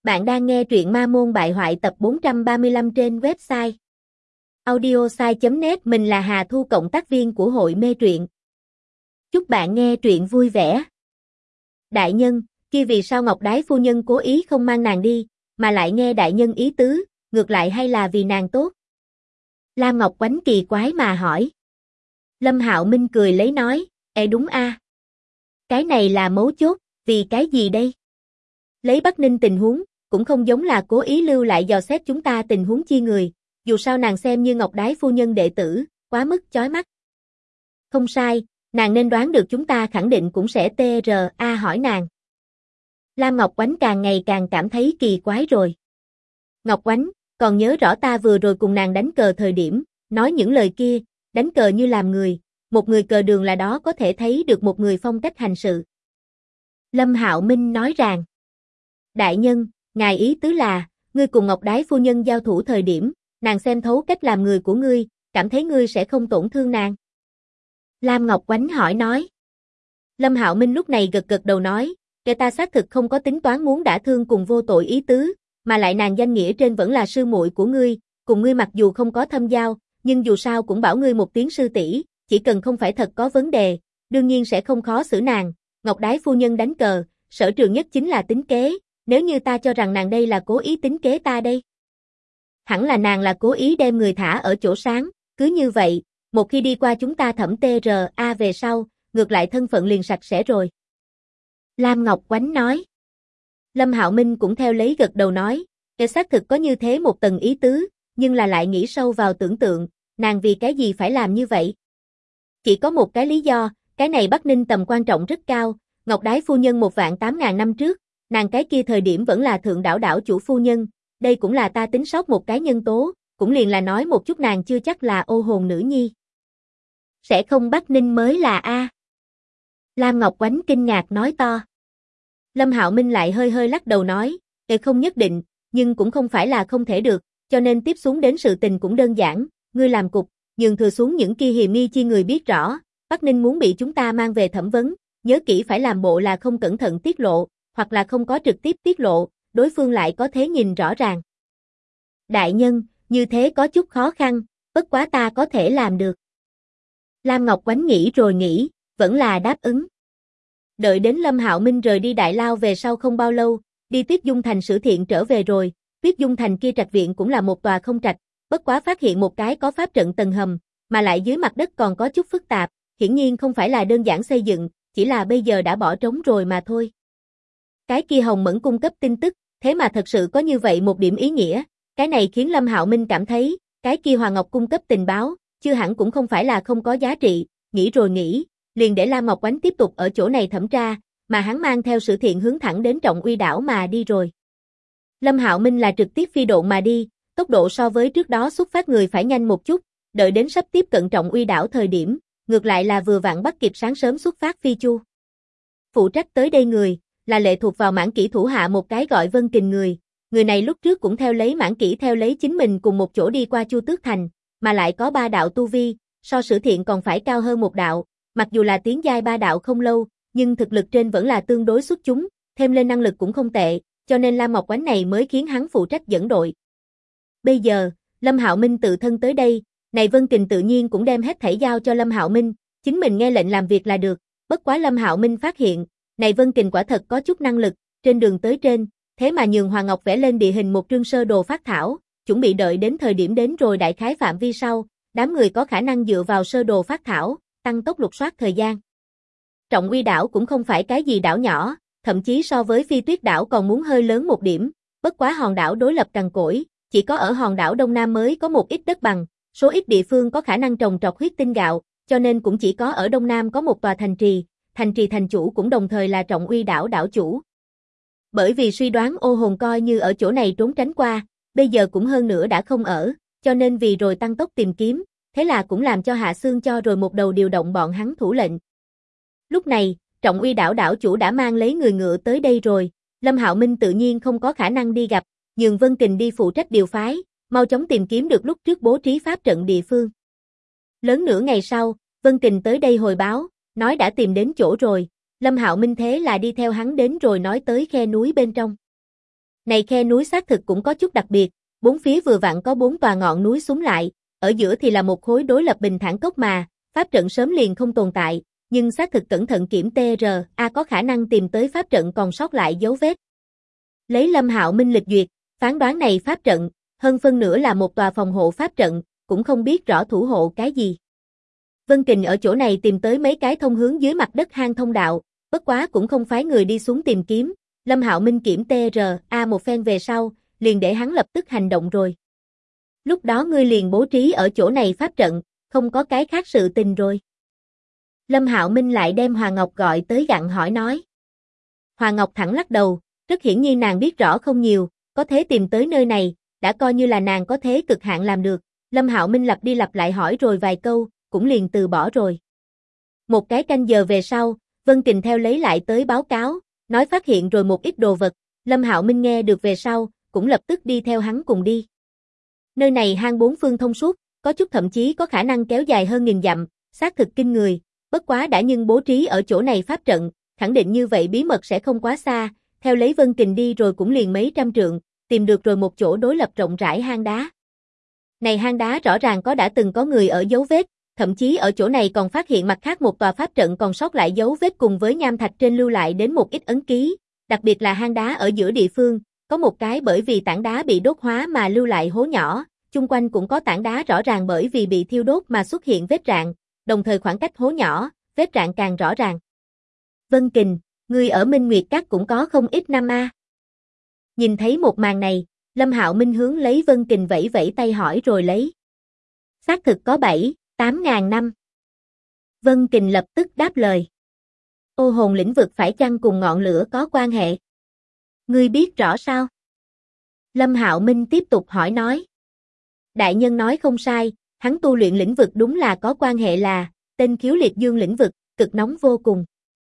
Bạn đang nghe truyện Ma Môn Bại Hoại tập 435 trên website audiosai.net. Mình là Hà Thu, cộng tác viên của hội mê truyện. Chúc bạn nghe truyện vui vẻ. Đại nhân, kia vì sao Ngọc Đái phu nhân cố ý không mang nàng đi, mà lại nghe đại nhân ý tứ, ngược lại hay là vì nàng tốt? Lam Ngọc Oánh kỳ quái mà hỏi. Lâm Hạo Minh cười lấy nói, đúng a. Cái này là mấu chốt, vì cái gì đây? Lấy Bắc Ninh tình huống, cũng không giống là cố ý lưu lại dò xét chúng ta tình huống chi người, dù sao nàng xem như Ngọc Đái phu nhân đệ tử, quá mức chói mắt. Không sai, nàng nên đoán được chúng ta khẳng định cũng sẽ TRA hỏi nàng. Lam Ngọc Oánh càng ngày càng cảm thấy kỳ quái rồi. Ngọc Oánh, còn nhớ rõ ta vừa rồi cùng nàng đánh cờ thời điểm, nói những lời kia, đánh cờ như làm người, một người cờ đường là đó có thể thấy được một người phong cách hành sự. Lâm Hạo Minh nói rằng, đại nhân, ngài ý tứ là, ngươi cùng Ngọc Đái phu nhân giao thủ thời điểm, nàng xem thấu cách làm người của ngươi, cảm thấy ngươi sẽ không tổn thương nàng. Lam Ngọc Oánh hỏi nói. Lâm Hạo Minh lúc này gật gật đầu nói, kẻ ta xác thực không có tính toán muốn đả thương cùng vô tội ý tứ, mà lại nàng danh nghĩa trên vẫn là sư muội của ngươi, cùng ngươi mặc dù không có thâm giao, nhưng dù sao cũng bảo ngươi một tiếng sư tỷ, chỉ cần không phải thật có vấn đề, đương nhiên sẽ không khó xử nàng. Ngọc Đái phu nhân đánh cờ, sở trường nhất chính là tính kế, nếu như ta cho rằng nàng đây là cố ý tính kế ta đây. Hẳn là nàng là cố ý đem người thả ở chỗ sáng, cứ như vậy, một khi đi qua chúng ta thẩm TRA về sau, ngược lại thân phận liền sạch sẽ rồi. Lam Ngọc Oánh nói. Lâm Hạo Minh cũng theo lấy gật đầu nói, xác thực có như thế một tầng ý tứ, nhưng là lại nghĩ sâu vào tưởng tượng, nàng vì cái gì phải làm như vậy? Chỉ có một cái lý do, cái này Bắc Ninh tầm quan trọng rất cao, Ngọc Đái phu nhân 18000 năm trước, nàng cái kia thời điểm vẫn là thượng đảo đảo chủ phu nhân, đây cũng là ta tính sót một cái nhân tố, cũng liền là nói một chút nàng chưa chắc là ô hồn nữ nhi. Sẽ không Bắc Ninh mới là a? Lam Ngọc Oánh kinh ngạc nói to. Lâm Hạo Minh lại hơi hơi lắc đầu nói, không nhất định, nhưng cũng không phải là không thể được, cho nên tiếp xuống đến sự tình cũng đơn giản, ngươi làm cục, nhường thừa xuống những kia hiềm nghi chi người biết rõ, Bắc Ninh muốn bị chúng ta mang về thẩm vấn, nhớ kỹ phải làm bộ là không cẩn thận tiết lộ, hoặc là không có trực tiếp tiết lộ, đối phương lại có thế nhìn rõ ràng. Đại nhân, như thế có chút khó khăn, bất quá ta có thể làm được. Lam Ngọc Oánh nghĩ rồi nghĩ, vẫn là đáp ứng. Đợi đến Lâm Hạo Minh rời đi Đại Lao về sau không bao lâu, đi Tuyết Dung Thành Sử Thiện trở về rồi, Tuyết Dung Thành kia trạch viện cũng là một tòa không trạch, bất quá phát hiện một cái có pháp trận tầng hầm, mà lại dưới mặt đất còn có chút phức tạp, hiển nhiên không phải là đơn giản xây dựng, chỉ là bây giờ đã bỏ trống rồi mà thôi. Cái kia Hồng Mẫn cung cấp tin tức, thế mà thật sự có như vậy một điểm ý nghĩa, cái này khiến Lâm Hạo Minh cảm thấy, cái kia Hoàng Ngọc cung cấp tình báo, chưa hẳn cũng không phải là không có giá trị, nghĩ rồi nghĩ, liền để Lam Ngọc Oánh tiếp tục ở chỗ này thẩm tra, mà hắn mang theo Sử Thiện hướng thẳng đến Trọng Uy đảo mà đi rồi. Lâm Hạo Minh là trực tiếp phi độn mà đi, tốc độ so với trước đó xuất phát người phải nhanh một chút, đợi đến sắp tiếp cận Trọng Uy đảo thời điểm, ngược lại là vừa vặn bắt kịp sáng sớm xuất phát phi chu. Phụ trách tới đây người, là lệ thuộc vào Mãn Kỷ thủ hạ một cái gọi Vân Kình người này lúc trước cũng theo lấy Mãn Kỷ theo lấy chính mình cùng một chỗ đi qua Chu Tước Thành, mà lại có 3 đạo tu vi, so Sử Thiện còn phải cao hơn một đạo, mặc dù là tiến giai 3 đạo không lâu, nhưng thực lực trên vẫn là tương đối xuất chúng, thêm lên năng lực cũng không tệ, cho nên Lam Ngọc Oánh này mới khiến hắn phụ trách dẫn đội. Bây giờ, Lâm Hạo Minh tự thân tới đây, này Vân Kình tự nhiên cũng đem hết thảy giao cho Lâm Hạo Minh, chính mình nghe lệnh làm việc là được, bất quá Lâm Hạo Minh phát hiện, này Vân Kình quả thật có chút năng lực, trên đường tới trên, thế mà nhường Hoàng Ngọc vẽ lên địa hình một trương sơ đồ phát thảo, chuẩn bị đợi đến thời điểm đến rồi đại khái phạm vi sau, đám người có khả năng dựa vào sơ đồ phát thảo, tăng tốc lục soát thời gian. Trọng Uy đảo cũng không phải cái gì đảo nhỏ, thậm chí so với Phi Tuyết đảo còn muốn hơi lớn một điểm, bất quá hòn đảo đối lập cằn cỗi, chỉ có ở hòn đảo Đông Nam mới có một ít đất bằng, số ít địa phương có khả năng trồng trọt huyết tinh gạo, cho nên cũng chỉ có ở Đông Nam có một tòa thành trì thành chủ cũng đồng thời là Trọng Uy đảo đảo chủ. Bởi vì suy đoán ô hồn coi như ở chỗ này trốn tránh qua, bây giờ cũng hơn nữa đã không ở, cho nên vì rồi tăng tốc tìm kiếm, thế là cũng làm cho Hạ Xương cho rồi một đầu điều động bọn hắn thủ lệnh. Lúc này, Trọng Uy đảo đảo chủ đã mang lấy người ngựa tới đây rồi, Lâm Hạo Minh tự nhiên không có khả năng đi gặp, nhường Vân Kình đi phụ trách điều phái, mau chóng tìm kiếm được lúc trước bố trí pháp trận địa phương. Lớn nửa ngày sau, Vân Kình tới đây hồi báo, nói đã tìm đến chỗ rồi, Lâm Hạo Minh thế là đi theo hắn đến rồi nói tới khe núi bên trong. Này khe núi xác thực cũng có chút đặc biệt, bốn phía vừa vặn có 4 tòa ngọn núi xúm lại, ở giữa thì là một khối đối lập bình thản cốc mà, pháp trận sớm liền không tồn tại, nhưng xác thực cẩn thận kiểm TRA có khả năng tìm tới pháp trận còn sót lại dấu vết. Lấy Lâm Hạo Minh lịch duyệt, phán đoán này pháp trận, hơn phân nửa là một tòa phòng hộ pháp trận, cũng không biết rõ thủ hộ cái gì. Vân Kình ở chỗ này tìm tới mấy cái thông hướng dưới mặt đất hang thông đạo, bất quá cũng không phái người đi xuống tìm kiếm, Lâm Hạo Minh kiểm TRA một phen về sau, liền để hắn lập tức hành động rồi. Lúc đó ngươi liền bố trí ở chỗ này pháp trận, không có cái khác sự tình rồi. Lâm Hạo Minh lại đem Hòa Ngọc gọi tới gặng hỏi nói. Hòa Ngọc thẳng lắc đầu, rất hiển nhiên nàng biết rõ không nhiều, có thể tìm tới nơi này, đã coi như là nàng có thế cực hạn làm được. Lâm Hạo Minh lặp đi lặp lại hỏi rồi vài câu, cũng liền từ bỏ rồi. Một cái canh giờ về sau, Vân Kình theo lấy lại tới báo cáo, nói phát hiện rồi một ít đồ vật, Lâm Hạo Minh nghe được về sau, cũng lập tức đi theo hắn cùng đi. Nơi này hang bốn phương thông suốt, có chút thậm chí có khả năng kéo dài hơn 1000 dặm, xác thực kinh người, bất quá đã nhưng bố trí ở chỗ này pháp trận, khẳng định như vậy bí mật sẽ không quá xa, theo lấy Vân Kình đi rồi cũng liền mấy trăm trượng, tìm được rồi một chỗ đối lập rộng rãi hang đá. Này hang đá rõ ràng đã từng có người ở dấu vết, thậm chí ở chỗ này còn phát hiện mặt khác một tòa pháp trận còn sót lại dấu vết cùng với nham thạch trên lưu lại đến một ít ấn ký, đặc biệt là hang đá ở giữa địa phương, có một cái bởi vì tảng đá bị đốt hóa mà lưu lại hố nhỏ, chung quanh cũng có tảng đá rõ ràng bởi vì bị thiêu đốt mà xuất hiện vết rạn, đồng thời khoảng cách hố nhỏ, vết rạn càng rõ ràng. Vân Kình, ngươi ở Minh Nguyệt Các cũng có không ít năm a. Nhìn thấy một màn này, Lâm Hạo Minh hướng lấy Vân Kình vẫy vẫy tay hỏi rồi lấy. Xác thực có 7-8 ngàn năm. Vân Kình lập tức đáp lời. Ô hồn lĩnh vực phải chăng cùng ngọn lửa có quan hệ? Ngươi biết rõ sao? Lâm Hạo Minh tiếp tục hỏi nói. Đại nhân nói không sai, hắn tu luyện lĩnh vực đúng là có quan hệ là, tên Khiếu Liệt Dương lĩnh vực, cực nóng vô cùng.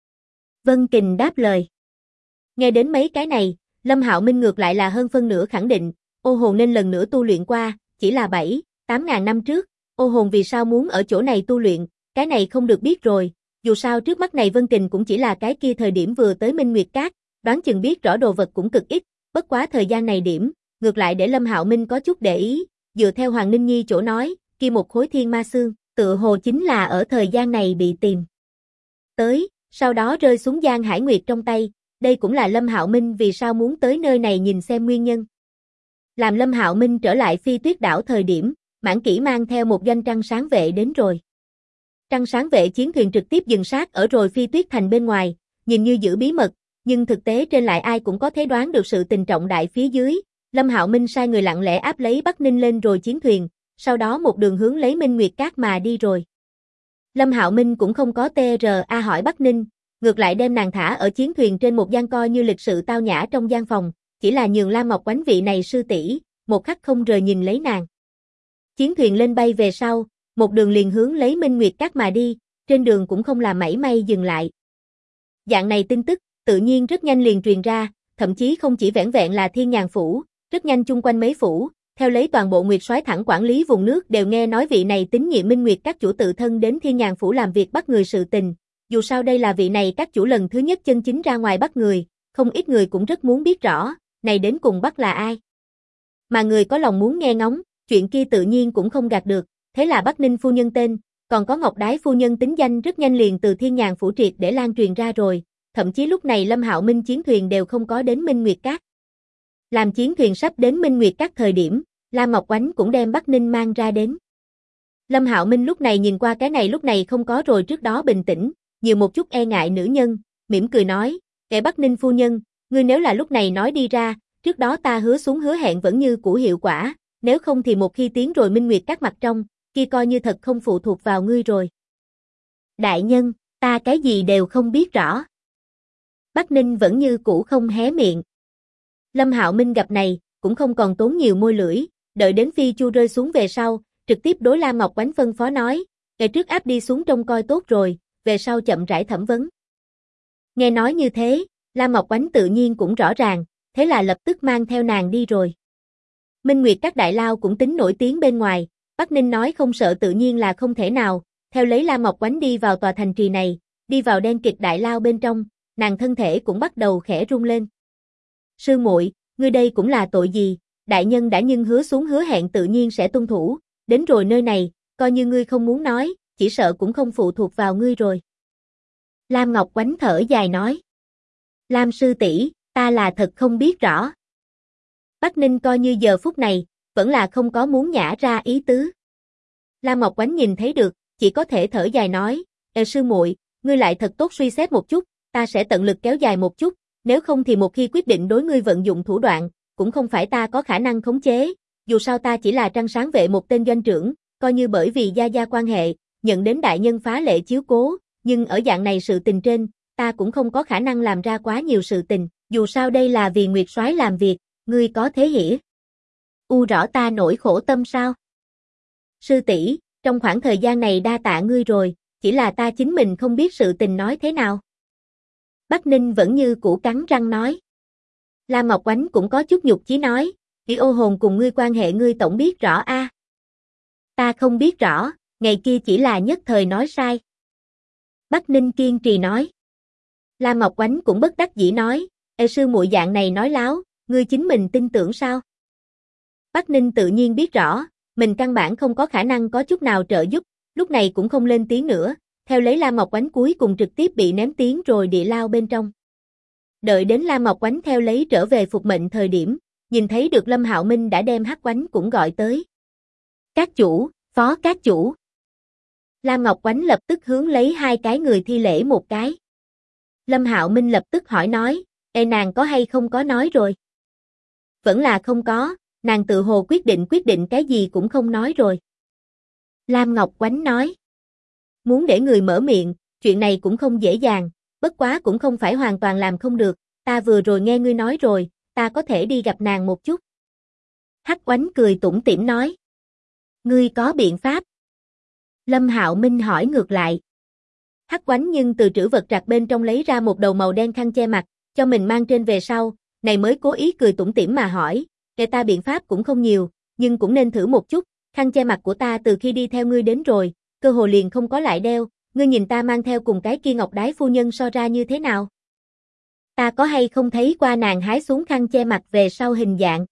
Vân Kình đáp lời. Nghe đến mấy cái này, Lâm Hạo Minh ngược lại là hơn phân nửa khẳng định, ô hồn nên lần nữa tu luyện qua, chỉ là 7-8 ngàn năm trước, ô hồn vì sao muốn ở chỗ này tu luyện, cái này không được biết rồi, dù sao trước mắt này Vân Kình cũng chỉ là cái kia thời điểm vừa tới Minh Nguyệt Các, đoán chừng biết rõ đồ vật cũng cực ít, bất quá thời gian này điểm, ngược lại để Lâm Hạo Minh có chút để ý, dựa theo Hoàng Ninh Nhi chỗ nói, kia một khối thiên ma xương, tựa hồ chính là ở thời gian này bị tìm tới, sau đó rơi xuống Giang Hải Nguyệt trong tay, đây cũng là Lâm Hạo Minh vì sao muốn tới nơi này nhìn xem nguyên nhân. Làm Lâm Hạo Minh trở lại Phi Tuyết đảo thời điểm, Mãn Kỷ mang theo một doanh trăng sáng vệ đến rồi. Trăng sáng vệ chiến thuyền trực tiếp dừng sát ở rồi Phi Tuyết thành bên ngoài, nhìn như giữ bí mật, nhưng thực tế trên lại ai cũng có thể đoán được sự tình trọng đại phía dưới. Lâm Hạo Minh sai người lặng lẽ áp lấy Bắc Ninh lên rồi chiến thuyền, sau đó một đường hướng lấy Minh Nguyệt Các mà đi rồi. Lâm Hạo Minh cũng không có TRA hỏi Bắc Ninh, ngược lại đem nàng thả ở chiến thuyền trên một gian coi như lịch sự tao nhã trong gian phòng, chỉ là nhường Lam Ngọc Oánh vị này sư tỷ, một khắc không rời nhìn lấy nàng. Chiến thuyền lên bay về sau, một đường liền hướng lấy Minh Nguyệt Các mà đi, trên đường cũng không làm mảy may dừng lại. Dạng này tin tức, tự nhiên rất nhanh liền truyền ra, thậm chí không chỉ vẻn vẹn là Thiên Nhàn phủ, rất nhanh chung quanh mấy phủ, theo lấy toàn bộ Nguyệt Soái thẳng quản lý vùng nước đều nghe nói vị này tín nhiệm Minh Nguyệt Các chủ tự thân đến Thiên Nhàn phủ làm việc bắt người sự tình. Dù sao đây là vị này các chủ lần thứ nhất chân chính ra ngoài bắt người, không ít người cũng rất muốn biết rõ, này đến cùng bắt là ai. Mà người có lòng muốn nghe ngóng, chuyện kia tự nhiên cũng không gạt được, thế là Bắc Ninh phu nhân tên, còn có Ngọc Đái phu nhân tính danh rất nhanh liền từ Thiên Nhàn phủ triệt để lan truyền ra rồi, thậm chí lúc này Lâm Hạo Minh chiến thuyền đều không có đến Minh Nguyệt Các. Làm chiến thuyền sắp đến Minh Nguyệt Các thời điểm, Lam Ngọc Oánh cũng đem Bắc Ninh mang ra đến. Lâm Hạo Minh lúc này nhìn qua cái này lúc này không có rồi trước đó bình tĩnh, nhiều một chút e ngại nữ nhân, mỉm cười nói, kẻ Bắc Ninh phu nhân, ngươi nếu là lúc này nói đi ra, trước đó ta hứa xuống hứa hẹn vẫn như cũ hiệu quả, nếu không thì một khi tiến rồi Minh Nguyệt Các mặt trong, kia coi như thật không phụ thuộc vào ngươi rồi. Đại nhân, ta cái gì đều không biết rõ. Bắc Ninh vẫn như cũ không hé miệng. Lâm Hạo Minh gặp này, cũng không còn tốn nhiều môi lưỡi, đợi đến phi chu rơi xuống về sau, trực tiếp đối Lam Ngọc Oánh phân phó nói, ngày trước áp đi xuống trông coi tốt rồi, về sau chậm rãi thẩm vấn. Nghe nói như thế, Lam Ngọc Oánh tự nhiên cũng rõ ràng, thế là lập tức mang theo nàng đi rồi. Minh Nguyệt Các đại lao cũng tính nổi tiếng bên ngoài, Bắc Ninh nói không sợ tự nhiên là không thể nào, theo lấy Lam Ngọc Oánh đi vào tòa thành trì này, đi vào đen kịt đại lao bên trong, nàng thân thể cũng bắt đầu khẽ rung lên. Sư muội, ngươi đây cũng là tội gì, đại nhân đã nhưng hứa xuống hứa hẹn tự nhiên sẽ tuân thủ, đến rồi nơi này, coi như ngươi không muốn nói, chỉ sợ cũng không phụ thuộc vào ngươi rồi. Lam Ngọc Oánh thở dài nói. Lam sư tỷ, ta là thật không biết rõ. Bắc Ninh coi như giờ phút này, vẫn là không có muốn nhả ra ý tứ. Lam Ngọc Oánh nhìn thấy được, chỉ có thể thở dài nói, sư muội, ngươi lại thật tốt suy xét một chút, ta sẽ tận lực kéo dài một chút, nếu không thì một khi quyết định đối ngươi vận dụng thủ đoạn, cũng không phải ta có khả năng khống chế, dù sao ta chỉ là trăng sáng vệ một tên doanh trưởng, coi như bởi vì gia gia quan hệ, nhận đến đại nhân phá lệ chiếu cố, nhưng ở dạng này sự tình trên, ta cũng không có khả năng làm ra quá nhiều sự tình, dù sao đây là vì Nguyệt Soái làm việc, ngươi có thế hỉ. Rõ ta nỗi khổ tâm sao? Sư tỷ, trong khoảng thời gian này đa tạ ngươi rồi, chỉ là ta chính mình không biết sự tình nói thế nào. Bắc Ninh vẫn như cũ cắn răng nói. Lam Ngọc Oánh cũng có chút nhục chí nói, Kỷ Ô Hồn cùng ngươi quan hệ ngươi tổng biết rõ a. Ta không biết rõ, ngày kia chỉ là nhất thời nói sai. Bắc Ninh kiên trì nói. Lam Ngọc Oánh cũng bất đắc dĩ nói, sư muội dạng này nói láo, ngươi chính mình tin tưởng sao? Bắc Ninh tự nhiên biết rõ, mình căn bản không có khả năng có chút nào trợ giúp, lúc này cũng không lên tiếng nữa, theo lấy Lam Ngọc Oánh cuối cùng trực tiếp bị ném tiếng rồi địa lao bên trong. Đợi đến Lam Ngọc Oánh theo lấy trở về phục mệnh thời điểm, nhìn thấy được Lâm Hạo Minh đã đem Hắc Oánh cũng gọi tới. Các chủ, phó các chủ. Lam Ngọc Oánh lập tức hướng lấy hai cái người thi lễ một cái. Lâm Hạo Minh lập tức hỏi nói, nàng có hay không có nói rồi? Vẫn là không có, nàng tự hồ quyết định cái gì cũng không nói rồi. Lam Ngọc Oánh nói, muốn để người mở miệng, chuyện này cũng không dễ dàng, bất quá cũng không phải hoàn toàn làm không được, ta vừa rồi nghe ngươi nói rồi, ta có thể đi gặp nàng một chút. Hắc Oánh cười tủm tỉm nói, ngươi có biện pháp? Lâm Hạo Minh hỏi ngược lại. Hắc Oánh nhưng từ trữ vật trạc bên trong lấy ra một đầu màu đen khăn che mặt, cho mình mang trên về sau, này mới cố ý cười tủm tỉm mà hỏi, ta biện pháp cũng không nhiều, nhưng cũng nên thử một chút, khăn che mặt của ta từ khi đi theo ngươi đến rồi, cơ hồ liền không có lại đeo, ngươi nhìn ta mang theo cùng cái kia Ngọc Đái phu nhân so ra như thế nào? Ta có hay không thấy qua nàng hái xuống khăn che mặt về sau hình dạng?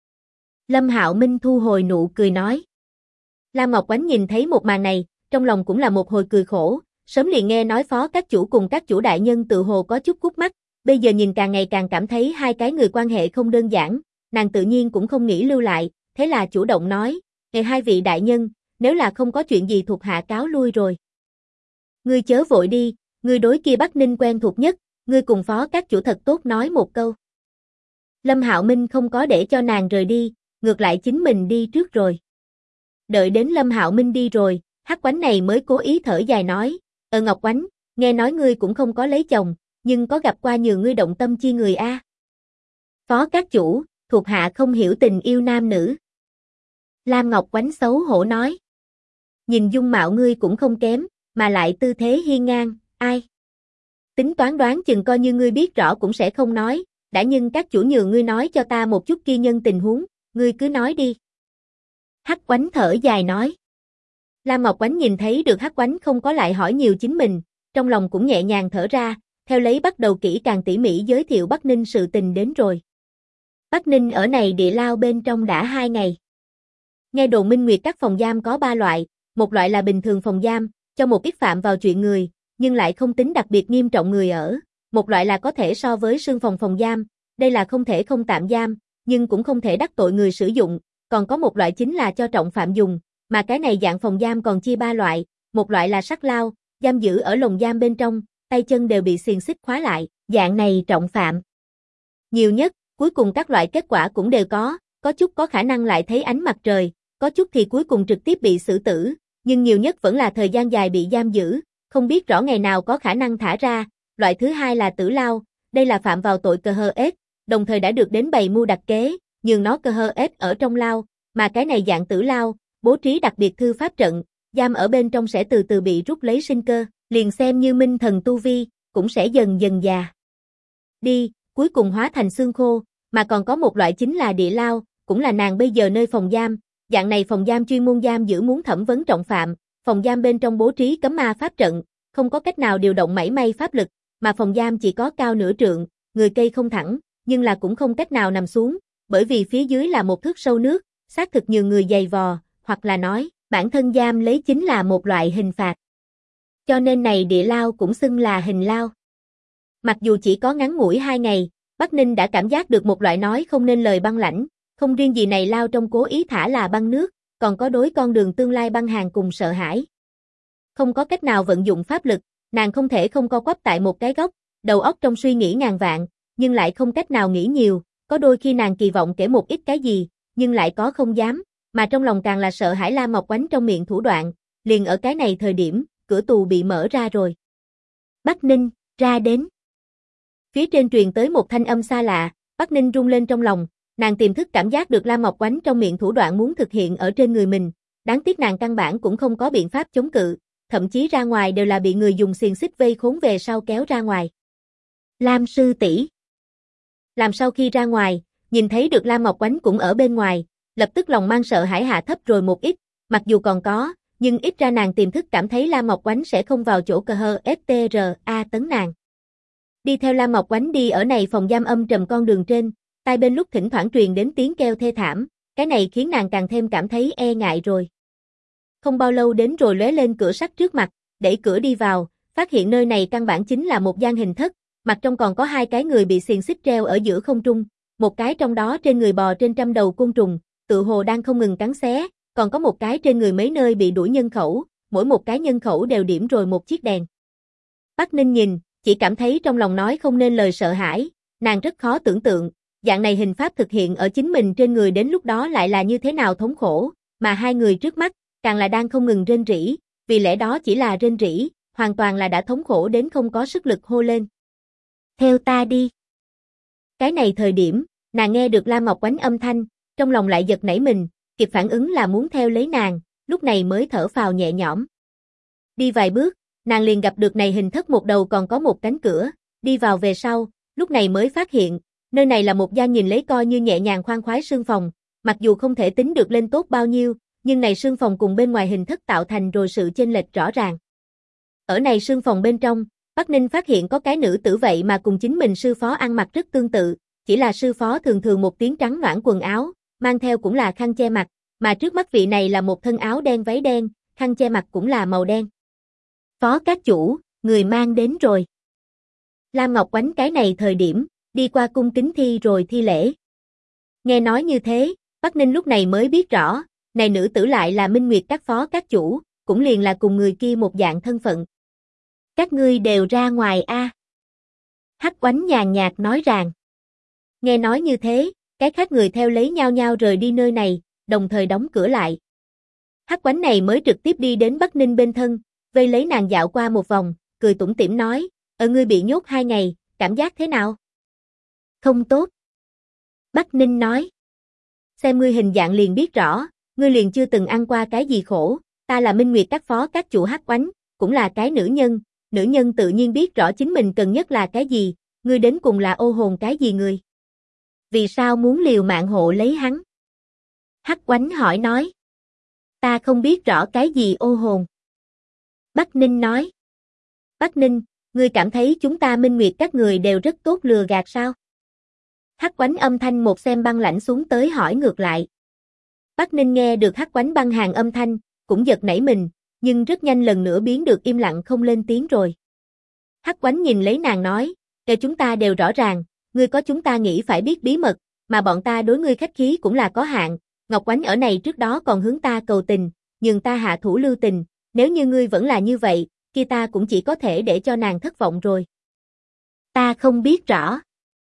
Lâm Hạo Minh thu hồi nụ cười nói. Lam Ngọc Oánh nhìn thấy một màn này, trong lòng cũng là một hồi cười khổ, sớm liền nghe nói phó các chủ cùng các chủ đại nhân tự hồ có chút cút mắt, bây giờ nhìn càng ngày càng cảm thấy hai cái người quan hệ không đơn giản, nàng tự nhiên cũng không nghĩ lưu lại, thế là chủ động nói, hai vị đại nhân, nếu là không có chuyện gì thuộc hạ cáo lui rồi. Ngươi chớ vội đi, ngươi đối kia Bắc Ninh quen thuộc nhất, ngươi cùng phó các chủ thật tốt nói một câu. Lâm Hạo Minh không có để cho nàng rời đi, ngược lại chính mình đi trước rồi. Đợi đến Lâm Hạo Minh đi rồi, Hắc Oánh này mới cố ý thở dài nói, Ngọc Oánh, nghe nói ngươi cũng không có lấy chồng, nhưng có gặp qua nhiều ngươi động tâm chi người a. Phó các chủ, thuộc hạ không hiểu tình yêu nam nữ. Lam Ngọc Oánh xấu hổ nói. Nhìn dung mạo ngươi cũng không kém, mà lại tư thế hiên ngang, ai? Tính toán đoán chừng coi như ngươi biết rõ cũng sẽ không nói, đã nhưng các chủ nhường ngươi nói cho ta một chút kia nhân tình huống, ngươi cứ nói đi. Hắc Oánh thở dài nói. Lam Ngọc Oánh nhìn thấy được Hắc Oánh không có lại hỏi nhiều chính mình, trong lòng cũng nhẹ nhàng thở ra, theo lấy bắt đầu kỹ càng tỉ mỉ giới thiệu Bắc Ninh sự tình đến rồi. Bắc Ninh ở này địa lao bên trong đã 2 ngày. Nghe đồn Minh Nguyệt các phòng giam có 3 loại, một loại là bình thường phòng giam, cho một ít phạm vào chuyện người, nhưng lại không tính đặc biệt nghiêm trọng người ở, một loại là có thể so với sương phòng phòng giam, đây là không thể không tạm giam, nhưng cũng không thể đắc tội người sử dụng, còn có một loại chính là cho trọng phạm dùng, mà cái này dạng phòng giam còn chia 3 loại, một loại là sắt lao, giam giữ ở lồng giam bên trong, tay chân đều bị xiềng xích khóa lại, dạng này trọng phạm. Nhiều nhất, cuối cùng các loại kết quả cũng đều có chút có khả năng lại thấy ánh mặt trời, có chút thì cuối cùng trực tiếp bị xử tử, nhưng nhiều nhất vẫn là thời gian dài bị giam giữ, không biết rõ ngày nào có khả năng thả ra. Loại thứ hai là tử lao, đây là phạm vào tội cờ hờ ết, đồng thời đã được đến bày mưu đặc kế, nhường nó cờ hờ ết ở trong lao, mà cái này dạng tử lao, bố trí đặc biệt thư pháp trận, giam ở bên trong sẽ từ từ bị rút lấy sinh cơ, liền xem như minh thần tu vi, cũng sẽ dần dần già đi, cuối cùng hóa thành xương khô, mà còn có một loại chính là địa lao, cũng là nàng bây giờ nơi phòng giam, dạng này phòng giam chuyên môn giam giữ muốn thẩm vấn trọng phạm, phòng giam bên trong bố trí cấm ma pháp trận, không có cách nào điều động mảy may pháp lực, mà phòng giam chỉ có cao nửa trượng, người cây không thẳng, nhưng là cũng không cách nào nằm xuống, bởi vì phía dưới là một thước sâu nước, xác thực nhường người giày vò, hoặc là nói, bản thân giam lấy chính là một loại hình phạt. Cho nên này địa lao cũng xưng là hình lao. Mặc dù chỉ có ngắn ngủi 2 ngày, Bắc Ninh đã cảm giác được một loại nói không nên lời băng lãnh, không riêng gì này lao trong cố ý thả là băng nước, còn có đối con đường tương lai băng hàng cùng sợ hãi. Không có cách nào vận dụng pháp lực, nàng không thể không co quắp tại một cái góc, đầu óc trong suy nghĩ ngàn vạn, nhưng lại không cách nào nghĩ nhiều, có đôi khi nàng kỳ vọng kể một ít cái gì, nhưng lại có không dám, mà trong lòng càng là sợ hãi Lam Ngọc Oánh trong miệng thủ đoạn, liền ở cái này thời điểm, cửa tù bị mở ra rồi. Bắc Ninh, ra đến. Phía trên truyền tới một thanh âm xa lạ, Bắc Ninh rung lên trong lòng, nàng tiềm thức cảm giác được Lam Ngọc Oánh trong miệng thủ đoạn muốn thực hiện ở trên người mình, đáng tiếc nàng căn bản cũng không có biện pháp chống cự, thậm chí ra ngoài đều là bị người dùng xiềng xích vây khốn về sau kéo ra ngoài. Lam sư tỷ. Làm sau khi ra ngoài, nhìn thấy được Lam Ngọc Oánh cũng ở bên ngoài, lập tức lòng mang sợ hãi hạ thấp rồi một ít, mặc dù còn có, nhưng ít ra nàng tiềm thức cảm thấy Lam Ngọc Oánh sẽ không vào chỗ cờ hờ FTRA tấn nàng. Đi theo Lam Ngọc Oánh đi ở này phòng giam âm trầm con đường trên, tai bên lúc thỉnh thoảng truyền đến tiếng kêu thê thảm, cái này khiến nàng càng thêm cảm thấy e ngại rồi. Không bao lâu đến rồi lóe lên cửa sắt trước mặt, đẩy cửa đi vào, phát hiện nơi này căn bản chính là một gian hình thất, mặt trong còn có 2 cái người bị xiềng xích treo ở giữa không trung, một cái trong đó trên người bò trên trăm đầu côn trùng, tự hồ đang không ngừng cắn xé, còn có một cái trên người mấy nơi bị đuổi nhân khẩu, mỗi một cái nhân khẩu đều điểm rồi một chiếc đèn. Bắc Ninh nhìn, chỉ cảm thấy trong lòng nói không nên lời sợ hãi, nàng rất khó tưởng tượng, dạng này hình pháp thực hiện ở chính mình trên người đến lúc đó lại là như thế nào thống khổ, mà 2 người trước mắt, càng là đang không ngừng rên rỉ, vì lẽ đó chỉ là rên rỉ, hoàn toàn là đã thống khổ đến không có sức lực hô lên. Theo ta đi. Cái này thời điểm, nàng nghe được Lam Ngọc Oánh âm thanh, trong lòng lại giật nảy mình, kịp phản ứng là muốn theo lấy nàng, lúc này mới thở phào nhẹ nhõm. Đi vài bước, nàng liền gặp được này hình thất một đầu còn có một cánh cửa, đi vào về sau, lúc này mới phát hiện, nơi này là một gian nhìn lấy coi như nhẹ nhàng khoan khoái sương phòng, mặc dù không thể tính được lên tốt bao nhiêu, nhưng này sương phòng cùng bên ngoài hình thất tạo thành rồi sự chênh lệch rõ ràng. Ở này sương phòng bên trong, Bắc Ninh phát hiện có cái nữ tử vậy mà cùng chính mình sư phó ăn mặc rất tương tự, chỉ là sư phó thường thường một tiếng trắng noãn quần áo, mang theo cũng là khăn che mặt, mà trước mắt vị này là một thân áo đen váy đen, khăn che mặt cũng là màu đen. Phó các chủ, người mang đến rồi. Lam Ngọc Oánh cái này thời điểm, đi qua cung kính thi rồi thi lễ. Nghe nói như thế, Bắc Ninh lúc này mới biết rõ, này nữ tử lại là Minh Nguyệt các phó các chủ, cũng liền là cùng người kia một dạng thân phận. Các ngươi đều ra ngoài a. Hắc Oánh nhàn nhạt nói rằng. Nghe nói như thế, cái khác người theo lấy nhau nhau rời đi nơi này, đồng thời đóng cửa lại. Hắc Oánh này mới trực tiếp đi đến Bắc Ninh bên thân, vây lấy nàng dạo qua một vòng, cười tủm tỉm nói, ngươi bị nhốt 2 ngày, cảm giác thế nào? Không tốt. Bắc Ninh nói. Xem ngươi hình dạng liền biết rõ, ngươi liền chưa từng ăn qua cái gì khổ, ta là Minh Nguyệt các phó các chủ Hắc Oánh, cũng là cái nữ nhân tự nhiên biết rõ chính mình cần nhất là cái gì, ngươi đến cùng là ô hồn cái gì người? Vì sao muốn liều mạng hộ lấy hắn? Hắc Oánh hỏi nói. Ta không biết rõ cái gì ô hồn. Bắc Ninh nói. Bắc Ninh, ngươi cảm thấy chúng ta Minh Nguyệt các người đều rất tốt lừa gạt sao? Hắc Oánh âm thanh một xem băng lãnh xuống tới hỏi ngược lại. Bắc Ninh nghe được Hắc Oánh băng hàng âm thanh, cũng giật nảy mình, nhưng rất nhanh lần nữa biến được im lặng không lên tiếng rồi. Hắc Oánh nhìn lấy nàng nói, kể chúng ta đều rõ ràng, ngươi có chúng ta nghĩ phải biết bí mật, mà bọn ta đối ngươi khách khí cũng là có hạn, Ngọc Oánh ở này trước đó còn hướng ta cầu tình, nhưng ta hạ thủ lưu tình, nếu như ngươi vẫn là như vậy, kia ta cũng chỉ có thể để cho nàng thất vọng rồi. Ta không biết rõ.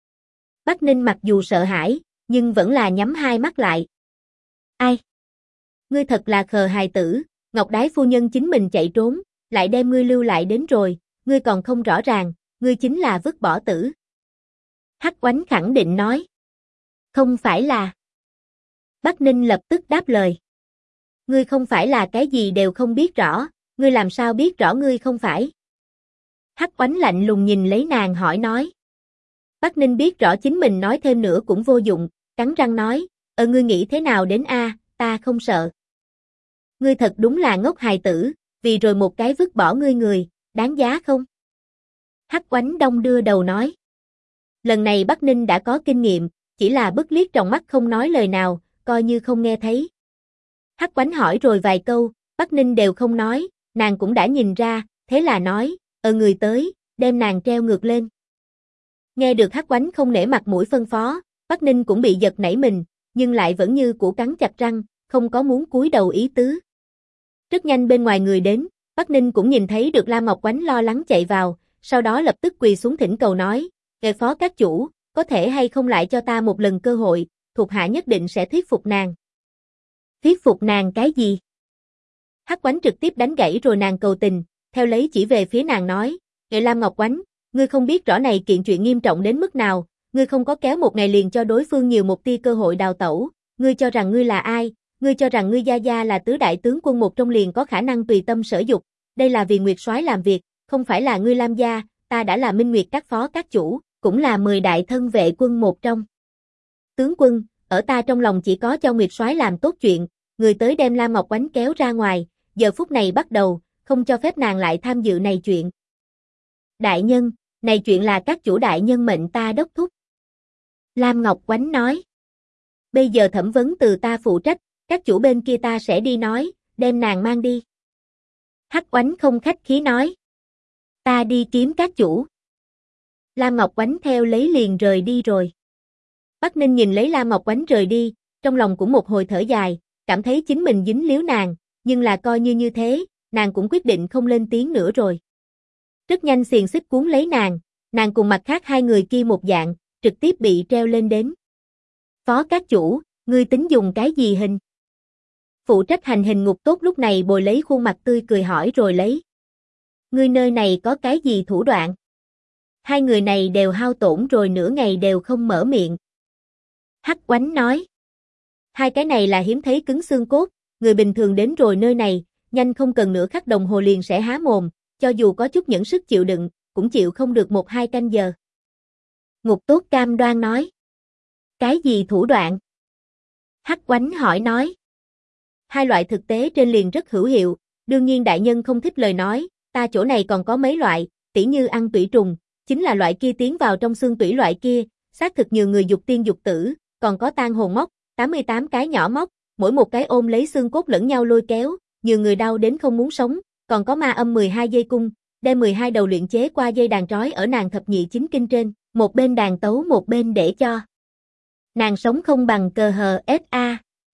Bắc Ninh mặc dù sợ hãi, nhưng vẫn là nhắm 2 mắt lại. Ai? Ngươi thật là khờ hài tử, Ngọc Đái phu nhân chính mình chạy trốn, lại đem ngươi lưu lại đến rồi, ngươi còn không rõ ràng, ngươi chính là vứt bỏ tử. Hắc Oánh khẳng định nói. Không phải là. Bắc Ninh lập tức đáp lời. Ngươi không phải là cái gì đều không biết rõ, ngươi làm sao biết rõ ngươi không phải? Hắc Oánh lạnh lùng nhìn lấy nàng hỏi nói. Bắc Ninh biết rõ chính mình nói thêm nữa cũng vô dụng, cắn răng nói, ngươi nghĩ thế nào đến a, ta không sợ. Ngươi thật đúng là ngốc hài tử, vì rồi một cái vứt bỏ ngươi người, đáng giá không? Hắc Oánh đong đưa đầu nói. Lần này Bắc Ninh đã có kinh nghiệm, chỉ là bức liếc trong mắt không nói lời nào, coi như không nghe thấy. Hắc Oánh hỏi rồi vài câu, Bắc Ninh đều không nói, nàng cũng đã nhìn ra, thế là nói, người tới, đem nàng treo ngược lên. Nghe được Hắc Oánh không nể mặt mũi phân phó, Bắc Ninh cũng bị giật nảy mình, nhưng lại vẫn như cũ cắn chặt răng, không có muốn cúi đầu ý tứ. Rất nhanh bên ngoài người đến, Bắc Ninh cũng nhìn thấy được Lam Ngọc Oánh lo lắng chạy vào, sau đó lập tức quỳ xuống thỉnh cầu nói, phó các chủ, có thể hay không lại cho ta một lần cơ hội, thuộc hạ nhất định sẽ thuyết phục nàng. Thuyết phục nàng cái gì? Hắc Oánh trực tiếp đánh gãy rồi nàng cầu tình, theo lấy chỉ về phía nàng nói, Lam Ngọc Oánh, ngươi không biết rõ này kiện chuyện nghiêm trọng đến mức nào, ngươi không có kéo một ngày liền cho đối phương nhiều một tia cơ hội đào tẩu, ngươi cho rằng ngươi là ai, ngươi cho rằng ngươi gia gia là tứ đại tướng quân một trong liền có khả năng tùy tâm sở dục, đây là vì Nguyệt Soái làm việc, không phải là ngươi Lam gia, ta đã là Minh Nguyệt các phó các chủ, cũng là 10 đại thân vệ quân một trong. Tướng quân, ở ta trong lòng chỉ có cho Nguyệt Soái làm tốt chuyện, người tới đem Lam Ngọc Oánh kéo ra ngoài, giờ phút này bắt đầu, không cho phép nàng lại tham dự này chuyện. Đại nhân, này chuyện là các chủ đại nhân mệnh ta đốc thúc. Lam Ngọc Oánh nói. Bây giờ thẩm vấn từ ta phụ trách, các chủ bên kia ta sẽ đi nói, đem nàng mang đi. Hắc Oánh không khách khí nói. Ta đi kiếm các chủ. Lam Ngọc Oánh theo lấy liền rời đi rồi. Bắc Ninh nhìn lấy Lam Ngọc Oánh rời đi, trong lòng cũng một hồi thở dài, cảm thấy chính mình dính líu nàng, nhưng là coi như thế, nàng cũng quyết định không lên tiếng nữa rồi. Rất nhanh xiềng xích cuốn lấy nàng cùng mặt khác hai người kia một dạng, trực tiếp bị treo lên đến. Phó các chủ, ngươi tính dùng cái gì hình? Phụ trách hành hình Ngục Tốt lúc này bồi lấy khuôn mặt tươi cười hỏi rồi lấy. Ngươi nơi này có cái gì thủ đoạn? Hai người này đều hao tổn rồi nửa ngày đều không mở miệng. Hắc Oánh nói. Hai cái này là hiếm thấy cứng xương cốt, người bình thường đến rồi nơi này, nhanh không cần nửa khắc đồng hồ liền sẽ há mồm, cho dù có chút nhẫn sức chịu đựng, cũng chịu không được 1-2 canh giờ. Ngục Tốt cam đoan nói. Cái gì thủ đoạn? Hắc Oánh hỏi nói. Hai loại thực tế trên liền rất hữu hiệu, đương nhiên đại nhân không thích lời nói, ta chỗ này còn có mấy loại, tỉ như ăn tủy trùng, chính là loại kia tiến vào trong xương tủy loại kia, xác thực nhiều người dục tiên dục tử, còn có tang hồn móc, 88 cái nhỏ móc, mỗi một cái ôm lấy xương cốt lẫn nhau lôi kéo, nhiều người đau đến không muốn sống, còn có ma âm 12 dây cung, đem 12 đầu luyện chế qua dây đàn trói ở nàng thập nhị chính kinh trên, một bên đàn tấu một bên để cho nàng sống không bằng cờ hờ SA.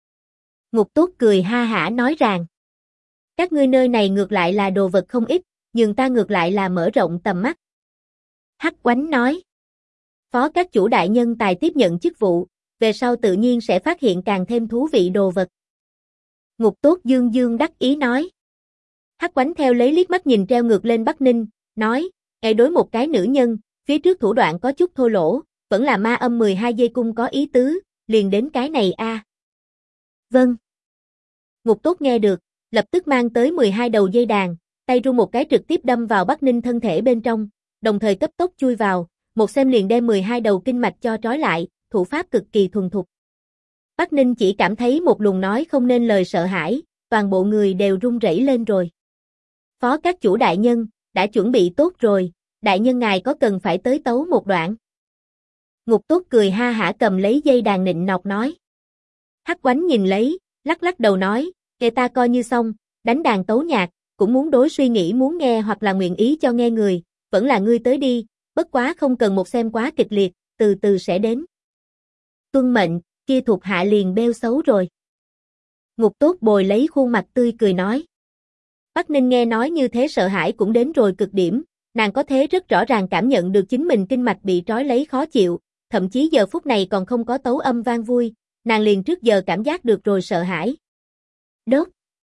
Ngục Tốt cười ha hả nói rằng, các ngươi nơi này ngược lại là đồ vật không ít, nhưng ta ngược lại là mở rộng tầm mắt. Hắc Oánh nói, phó các chủ đại nhân tài tiếp nhận chức vụ, về sau tự nhiên sẽ phát hiện càng thêm thú vị đồ vật. Ngục Tốt dương dương đắc ý nói. Hắc Oánh theo lấy liếc mắt nhìn treo ngược lên Bắc Ninh, nói, đối một cái nữ nhân, phía trước thủ đoạn có chút thô lỗ, vẫn là ma âm 12 dây cung có ý tứ, liền đến cái này a. Vâng. Ngục Tốt nghe được, lập tức mang tới 12 đầu dây đàn, tay rung một cái trực tiếp đâm vào Bắc Ninh thân thể bên trong, đồng thời cấp tốc chui vào, một xem liền đem 12 đầu kinh mạch cho trói lại, thủ pháp cực kỳ thuần thục. Bắc Ninh chỉ cảm thấy một luồng nói không nên lời sợ hãi, toàn bộ người đều run rẩy lên rồi. Phó các chủ đại nhân, đã chuẩn bị tốt rồi, đại nhân ngài có cần phải tới tấu một đoạn? Ngục Tốt cười ha hả cầm lấy dây đàn nịnh nọt nói. Hắc Oánh nhìn lấy, lắc lắc đầu nói, ta coi như xong, đánh đàn tấu nhạc, cũng muốn đối suy nghĩ muốn nghe hoặc là nguyện ý cho nghe người, vẫn là ngươi tới đi, bất quá không cần một xem quá kịch liệt, từ từ sẽ đến. Tuân mệnh, kia thuộc hạ liền bêu xấu rồi. Ngục Tốt bồi lấy khuôn mặt tươi cười nói. Bắc Ninh nghe nói như thế sợ hãi cũng đến rồi cực điểm, nàng có thế rất rõ ràng cảm nhận được chính mình kinh mạch bị trói lấy khó chịu, thậm chí giờ phút này còn không có tấu âm vang vui, nàng liền trước giờ cảm giác được rồi sợ hãi. Đốt.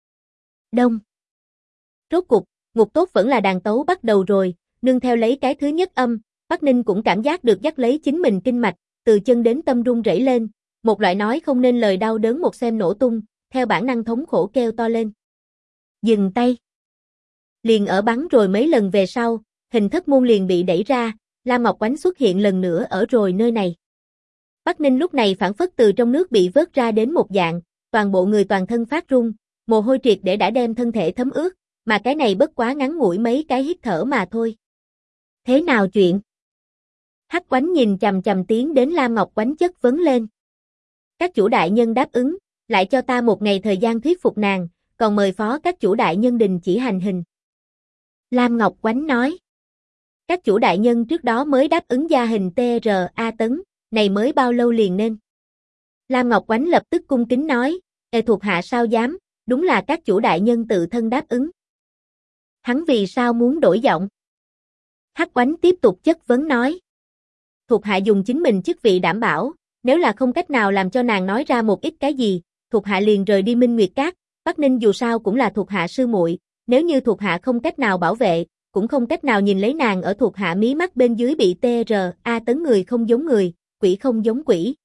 Đông. Rốt cục, Ngục Tốt vẫn là đàn tấu bắt đầu rồi, nương theo lấy cái thứ nhất âm, Bắc Ninh cũng cảm giác được dắt lấy chính mình kinh mạch, từ chân đến tâm run rẩy lên, một loại nói không nên lời đau đớn một xem nổ tung, theo bản năng thống khổ kêu to lên. Dừng tay. Liền ở bắn rồi mấy lần về sau, hình thất môn liền bị đẩy ra, Lam Ngọc Oánh xuất hiện lần nữa ở rồi nơi này. Bắc Ninh lúc này phản phất từ trong nước bị vớt ra đến một dạng, toàn bộ người toàn thân phát run, mồ hôi triệt để đã đem thân thể thấm ướt, mà cái này bất quá ngắn ngủi mấy cái hít thở mà thôi. Thế nào chuyện? Hắc Oánh nhìn chằm chằm tiến đến Lam Ngọc Oánh chất vấn lên. Các chủ đại nhân đáp ứng, lại cho ta một ngày thời gian thuyết phục nàng, còn mời phó các chủ đại nhân đình chỉ hành hình. Lam Ngọc Oánh nói. Các chủ đại nhân trước đó mới đáp ứng gia hình TRA Tấn, này mới bao lâu liền nên. Lam Ngọc Oánh lập tức cung kính nói, thuộc hạ sao dám, đúng là các chủ đại nhân tự thân đáp ứng. Hắn vì sao muốn đổi giọng? Hắc Oánh tiếp tục chất vấn nói. Thuộc hạ dùng chính mình chức vị đảm bảo, nếu là không cách nào làm cho nàng nói ra một ít cái gì, thuộc hạ liền rời đi Minh Nguyệt Các, Bắc Ninh dù sao cũng là thuộc hạ sư muội, nếu như thuộc hạ không cách nào bảo vệ, cũng không cách nào nhìn lấy nàng ở thuộc hạ mí mắt bên dưới bị TRA Tấn người không giống người, quỷ không giống quỷ.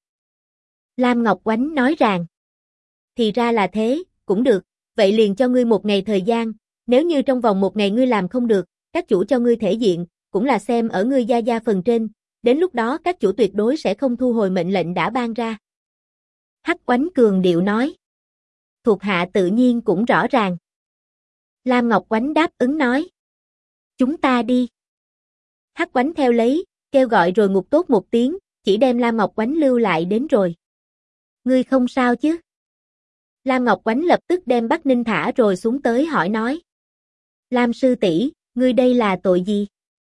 Lam Ngọc Oánh nói rằng, thì ra là thế, cũng được, vậy liền cho ngươi một ngày thời gian, nếu như trong vòng một ngày ngươi làm không được, các chủ cho ngươi thể diện, cũng là xem ở ngươi gia gia phần trên, đến lúc đó các chủ tuyệt đối sẽ không thu hồi mệnh lệnh đã ban ra. Hắc Oánh cường điệu nói. Thuộc hạ tự nhiên cũng rõ ràng. Lam Ngọc Oánh đáp ứng nói. Chúng ta đi. Hắc Oánh theo lấy, kêu gọi rồi ngục tốt một tiếng, chỉ đem Lam Ngọc Oánh lưu lại đến rồi. Ngươi không sao chứ? Lam Ngọc Oánh lập tức đem Bắc Ninh thả rồi xuống tới hỏi nói. Lam sư tỷ, ngươi đây là tội gì?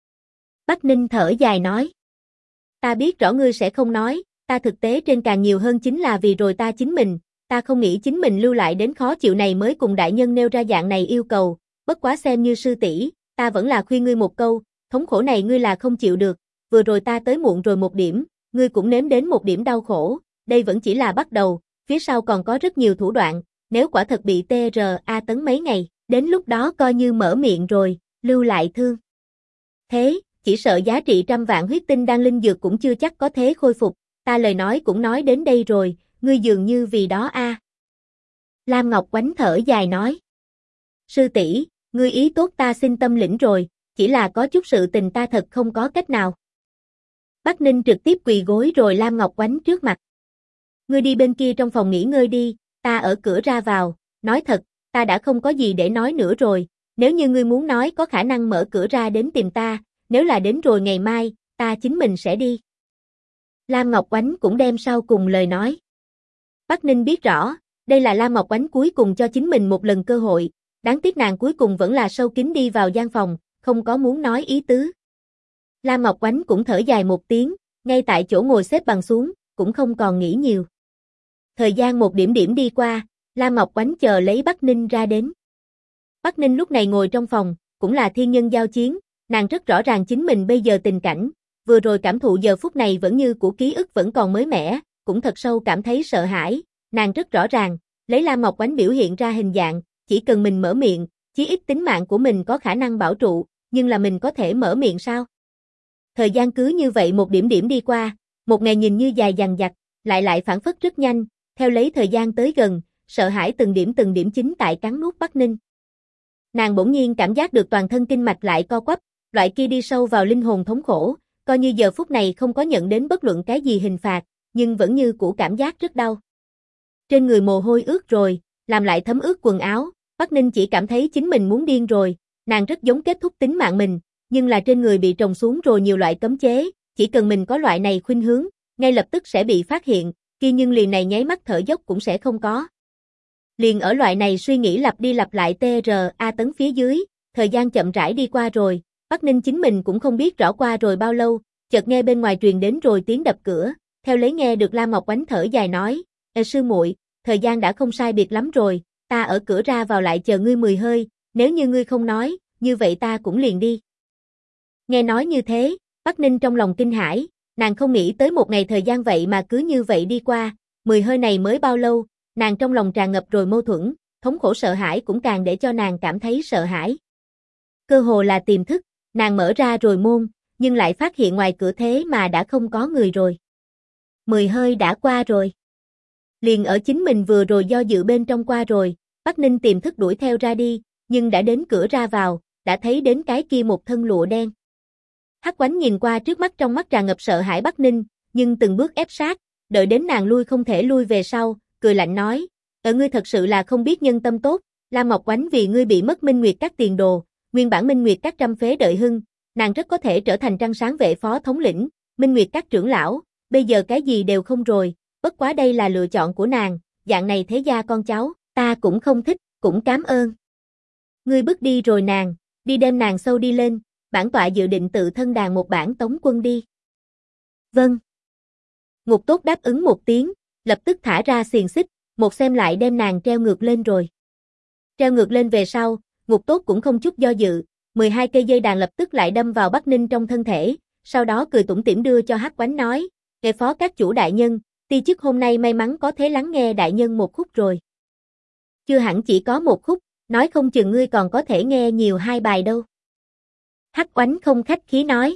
Bắc Ninh thở dài nói. Ta biết rõ ngươi sẽ không nói, ta thực tế trên càng nhiều hơn chính là vì rồi ta chính mình, ta không nghĩ chính mình lưu lại đến khó chịu này mới cùng đại nhân nêu ra dạng này yêu cầu, bất quá xem như sư tỷ, ta vẫn là khuyên ngươi một câu, thống khổ này ngươi là không chịu được, vừa rồi ta tới muộn rồi một điểm, ngươi cũng nếm đến một điểm đau khổ, đây vẫn chỉ là bắt đầu, phía sau còn có rất nhiều thủ đoạn, nếu quả thật bị TRA Tấn mấy ngày, đến lúc đó coi như mở miệng rồi, lưu lại thương. Thế, chỉ sợ giá trị 100 vạn huyết tinh đan linh dược cũng chưa chắc có thế khôi phục, ta lời nói cũng nói đến đây rồi, ngươi dường như vì đó a. Lam Ngọc Oánh thở dài nói. Sư tỷ, ngươi ý tốt ta xin tâm lĩnh rồi, chỉ là có chút sự tình ta thật không có cách nào. Bắc Ninh trực tiếp quỳ gối rồi Lam Ngọc Oánh trước mặt. Ngươi đi bên kia trong phòng nghỉ ngơi đi, ta ở cửa ra vào, nói thật, ta đã không có gì để nói nữa rồi, nếu như ngươi muốn nói có khả năng mở cửa ra đến tìm ta, nếu là đến rồi ngày mai, ta chính mình sẽ đi. Lam Ngọc Oánh cũng đem sau cùng lời nói. Bắc Ninh biết rõ, đây là Lam Ngọc Oánh cuối cùng cho chính mình một lần cơ hội, đáng tiếc nàng cuối cùng vẫn là sâu kín đi vào gian phòng, không có muốn nói ý tứ. Lam Ngọc Oánh cũng thở dài một tiếng, ngay tại chỗ ngồi xếp bằng xuống, cũng không còn nghĩ nhiều. Thời gian một điểm điểm đi qua, Lam Ngọc Oánh chờ lấy Bắc Ninh ra đến. Bắc Ninh lúc này ngồi trong phòng, cũng là thiên nhân giao chiến, nàng rất rõ ràng chính mình bây giờ tình cảnh, vừa rồi cảm thụ giờ phút này vẫn như của ký ức vẫn còn mới mẻ, cũng thật sâu cảm thấy sợ hãi, nàng rất rõ ràng, lấy Lam Ngọc Oánh biểu hiện ra hình dạng, chỉ cần mình mở miệng, chí ít tính mạng của mình có khả năng bảo trụ, nhưng là mình có thể mở miệng sao? Thời gian cứ như vậy một điểm điểm đi qua, một ngày nhìn như dài dằng dặc, lại phảng phất rất nhanh, theo lấy thời gian tới gần, sợ hãi từng điểm chính tại cắn nuốt Bắc Ninh. Nàng bỗng nhiên cảm giác được toàn thân kinh mạch lại co quắp, loại kia đi sâu vào linh hồn thống khổ, coi như giờ phút này không có nhận đến bất luận cái gì hình phạt, nhưng vẫn như cũ cảm giác rất đau. Trên người mồ hôi ướt rồi, làm lại thấm ướt quần áo, Bắc Ninh chỉ cảm thấy chính mình muốn điên rồi, nàng rất giống kết thúc tính mạng mình, nhưng là trên người bị trồng xuống rồi nhiều loại cấm chế, chỉ cần mình có loại này khuynh hướng, ngay lập tức sẽ bị phát hiện, kia nhưng liền này nháy mắt thở dốc cũng sẽ không có. Liền ở loại này suy nghĩ lặp đi lặp lại TRA Tấn phía dưới, thời gian chậm rãi đi qua rồi, Bắc Ninh chính mình cũng không biết rõ qua rồi bao lâu, chợt nghe bên ngoài truyền đến rồi tiếng đập cửa, theo lấy nghe được Lam Ngọc Oánh thở dài nói, sư muội, thời gian đã không sai biệt lắm rồi, ta ở cửa ra vào lại chờ ngươi 10 hơi, nếu như ngươi không nói, như vậy ta cũng liền đi. Nghe nói như thế, Bắc Ninh trong lòng kinh hãi, nàng không nghĩ tới một ngày thời gian vậy mà cứ như vậy đi qua, 10 hơi này mới bao lâu, nàng trong lòng tràn ngập rồi mâu thuẫn, thống khổ sợ hãi cũng càng để cho nàng cảm thấy sợ hãi. Cơ hồ là tiềm thức, nàng mở ra rồi môn, nhưng lại phát hiện ngoài cửa thế mà đã không có người rồi. 10 hơi đã qua rồi. Liền ở chính mình vừa rồi do dự bên trong qua rồi, Bắc Ninh tiềm thức đuổi theo ra đi, nhưng đã đến cửa ra vào, đã thấy đến cái kia một thân lụa đen. Hắc Oánh nhìn qua trước mắt trong mắt tràn ngập sợ hãi Bắc Ninh, nhưng từng bước ép sát, đợi đến nàng lui không thể lui về sau, cười lạnh nói, ngươi thật sự là không biết nhân tâm tốt, Lam Ngọc Oánh vì ngươi bị mất Minh Nguyệt Các tiền đồ, nguyên bản Minh Nguyệt Các trăm phế đợi hưng, nàng rất có thể trở thành trăng sáng vệ phó thống lĩnh, Minh Nguyệt các trưởng lão, bây giờ cái gì đều không rồi, bất quá đây là lựa chọn của nàng, dạng này thế gia con cháu, ta cũng không thích, cũng cảm ơn. Ngươi bước đi rồi nàng, đi đem nàng sâu đi lên, bản tọa dự định tự thân đàn một bản tống quân đi. Vâng. Ngục Tốt đáp ứng một tiếng, lập tức thả ra xiềng xích, một xem lại đem nàng treo ngược lên rồi. Treo ngược lên về sau, Ngục Tốt cũng không chút do dự, 12 cây dây đàn lập tức lại đâm vào Bắc Ninh trong thân thể, sau đó cười tủm tỉm đưa cho Hắc Oánh nói, nghe phó các chủ đại nhân, ti chức hôm nay may mắn có thể lắng nghe đại nhân một khúc rồi. Chưa hẳn chỉ có một khúc, nói không chừng ngươi còn có thể nghe nhiều hai bài đâu. Hắc Oánh không khách khí nói.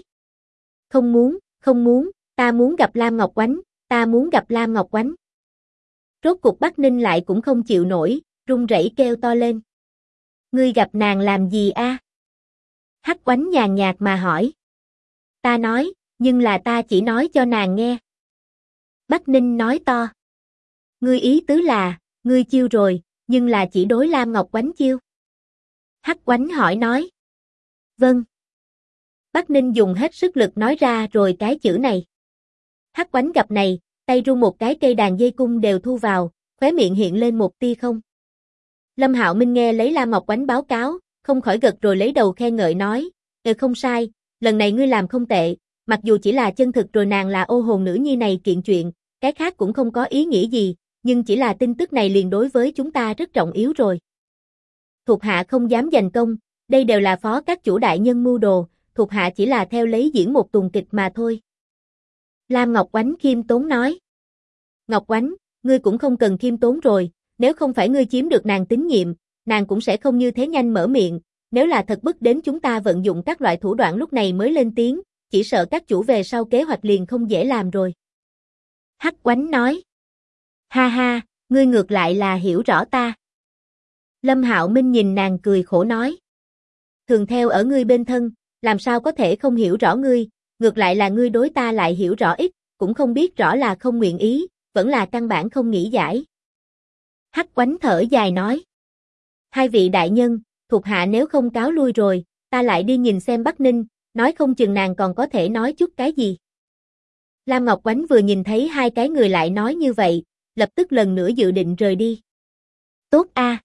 Không muốn, ta muốn gặp Lam Ngọc Oánh, ta muốn gặp Lam Ngọc Oánh. Rốt cục Bắc Ninh lại cũng không chịu nổi, run rẩy kêu to lên. Ngươi gặp nàng làm gì a? Hắc Oánh nhàn nhạt mà hỏi. Ta nói, nhưng là ta chỉ nói cho nàng nghe. Bắc Ninh nói to. Ngươi ý tứ là, ngươi chiêu rồi, nhưng là chỉ đối Lam Ngọc Oánh chiêu. Hắc Oánh hỏi nói. Vâng. Bắc Ninh dùng hết sức lực nói ra rồi cái chữ này. Hắc Oánh gặp này, tay rung một cái cây đàn dây cung đều thu vào, khóe miệng hiện lên một tia không. Lâm Hạo Minh nghe lấy Lam Ngọc Oánh báo cáo, không khỏi gật rồi lấy đầu khen ngợi nói, không sai, lần này ngươi làm không tệ, mặc dù chỉ là chân thực rồi nàng là ô hồn nữ nhi này kiện chuyện, cái khác cũng không có ý nghĩa gì, nhưng chỉ là tin tức này liền đối với chúng ta rất trọng yếu rồi. Thuộc hạ không dám giành công, đây đều là phó các chủ đại nhân mưu đồ, thuộc hạ chỉ là theo lấy diễn một tuồng kịch mà thôi. Lam Ngọc Oánh khiêm tốn nói. Ngọc Oánh, ngươi cũng không cần khiêm tốn rồi, nếu không phải ngươi chiếm được nàng tín nhiệm, nàng cũng sẽ không như thế nhanh mở miệng, nếu là thật bức đến chúng ta vận dụng các loại thủ đoạn lúc này mới lên tiếng, chỉ sợ các chủ về sau kế hoạch liền không dễ làm rồi. Hắc Oánh nói. Ha ha, ngươi ngược lại là hiểu rõ ta. Lâm Hạo Minh nhìn nàng cười khổ nói. Thường theo ở ngươi bên thân, làm sao có thể không hiểu rõ ngươi, ngược lại là ngươi đối ta lại hiểu rõ ít, cũng không biết rõ là không nguyện ý, vẫn là căn bản không nghĩ giải. Hắc Oánh thở dài nói. Hai vị đại nhân, thuộc hạ nếu không cáo lui rồi, ta lại đi nhìn xem Bắc Ninh, nói không chừng nàng còn có thể nói chút cái gì. Lam Ngọc Oánh vừa nhìn thấy hai cái người lại nói như vậy, lập tức lần nữa dự định rời đi. Tốt a.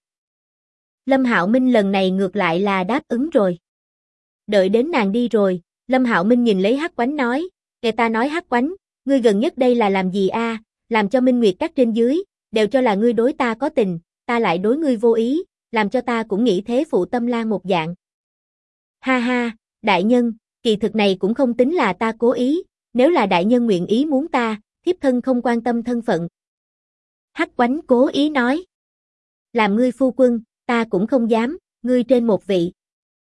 Lâm Hạo Minh lần này ngược lại là đáp ứng rồi. Đợi đến nàng đi rồi, Lâm Hạo Minh nhìn lấy Hắc Oánh nói, nghe ta nói Hắc Oánh, ngươi gần nhất đây là làm gì a? Làm cho Minh Nguyệt các trên dưới, đều cho là ngươi đối ta có tình, ta lại đối ngươi vô ý, làm cho ta cũng nghĩ thế phụ tâm lan một dạng. Ha ha, đại nhân, kỳ thực này cũng không tính là ta cố ý, nếu là đại nhân nguyện ý muốn ta, thiếp thân không quan tâm thân phận. Hắc Oánh cố ý nói. Làm ngươi phu quân, ta cũng không dám, ngươi trên một vị.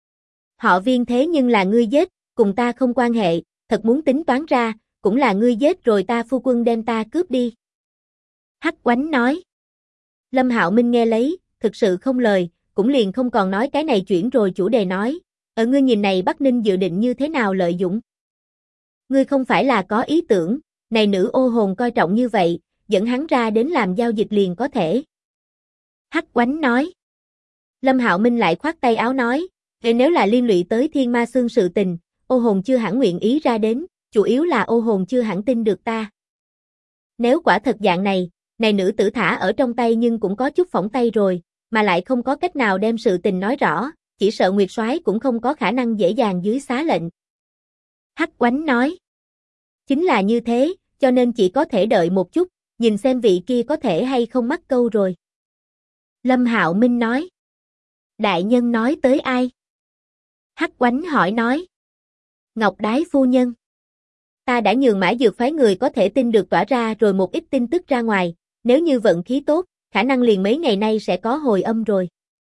Họ Viên thế nhưng là ngươi giết, cùng ta không quan hệ, thật muốn tính toán ra, cũng là ngươi giết rồi ta phu quân đem ta cướp đi. Hắc Oánh nói. Lâm Hạo Minh nghe lấy, thực sự không lời, cũng liền không còn nói cái này chuyển rồi chủ đề nói, ở ngươi nhìn này Bắc Ninh dự định như thế nào lợi dụng. Ngươi không phải là có ý tưởng, này nữ ô hồn coi trọng như vậy, dẫn hắn ra đến làm giao dịch liền có thể. Hắc Oánh nói. Lâm Hạo Minh lại khoát tay áo nói, nếu là liên lụy tới Thiên Ma Xương sự tình, ô hồn chưa hẳn nguyện ý ra đến, chủ yếu là ô hồn chưa hẳn tin được ta. Nếu quả thật dạng này, này nữ tử thả ở trong tay nhưng cũng có chút phỏng tay rồi, mà lại không có cách nào đem sự tình nói rõ, chỉ sợ Nguyệt Soái cũng không có khả năng dễ dàng dưới xá lệnh. Hắc Oánh nói. Chính là như thế, cho nên chỉ có thể đợi một chút, nhìn xem vị kia có thể hay không mắc câu rồi. Lâm Hạo Minh nói. Đại nhân nói tới ai? Hắc Oánh hỏi nói. Ngọc Đái phu nhân. Ta đã nhường Mã Dược phái người có thể tin được tỏa ra rồi một ít tin tức ra ngoài, nếu như vận khí tốt, khả năng liền mấy ngày nay sẽ có hồi âm rồi.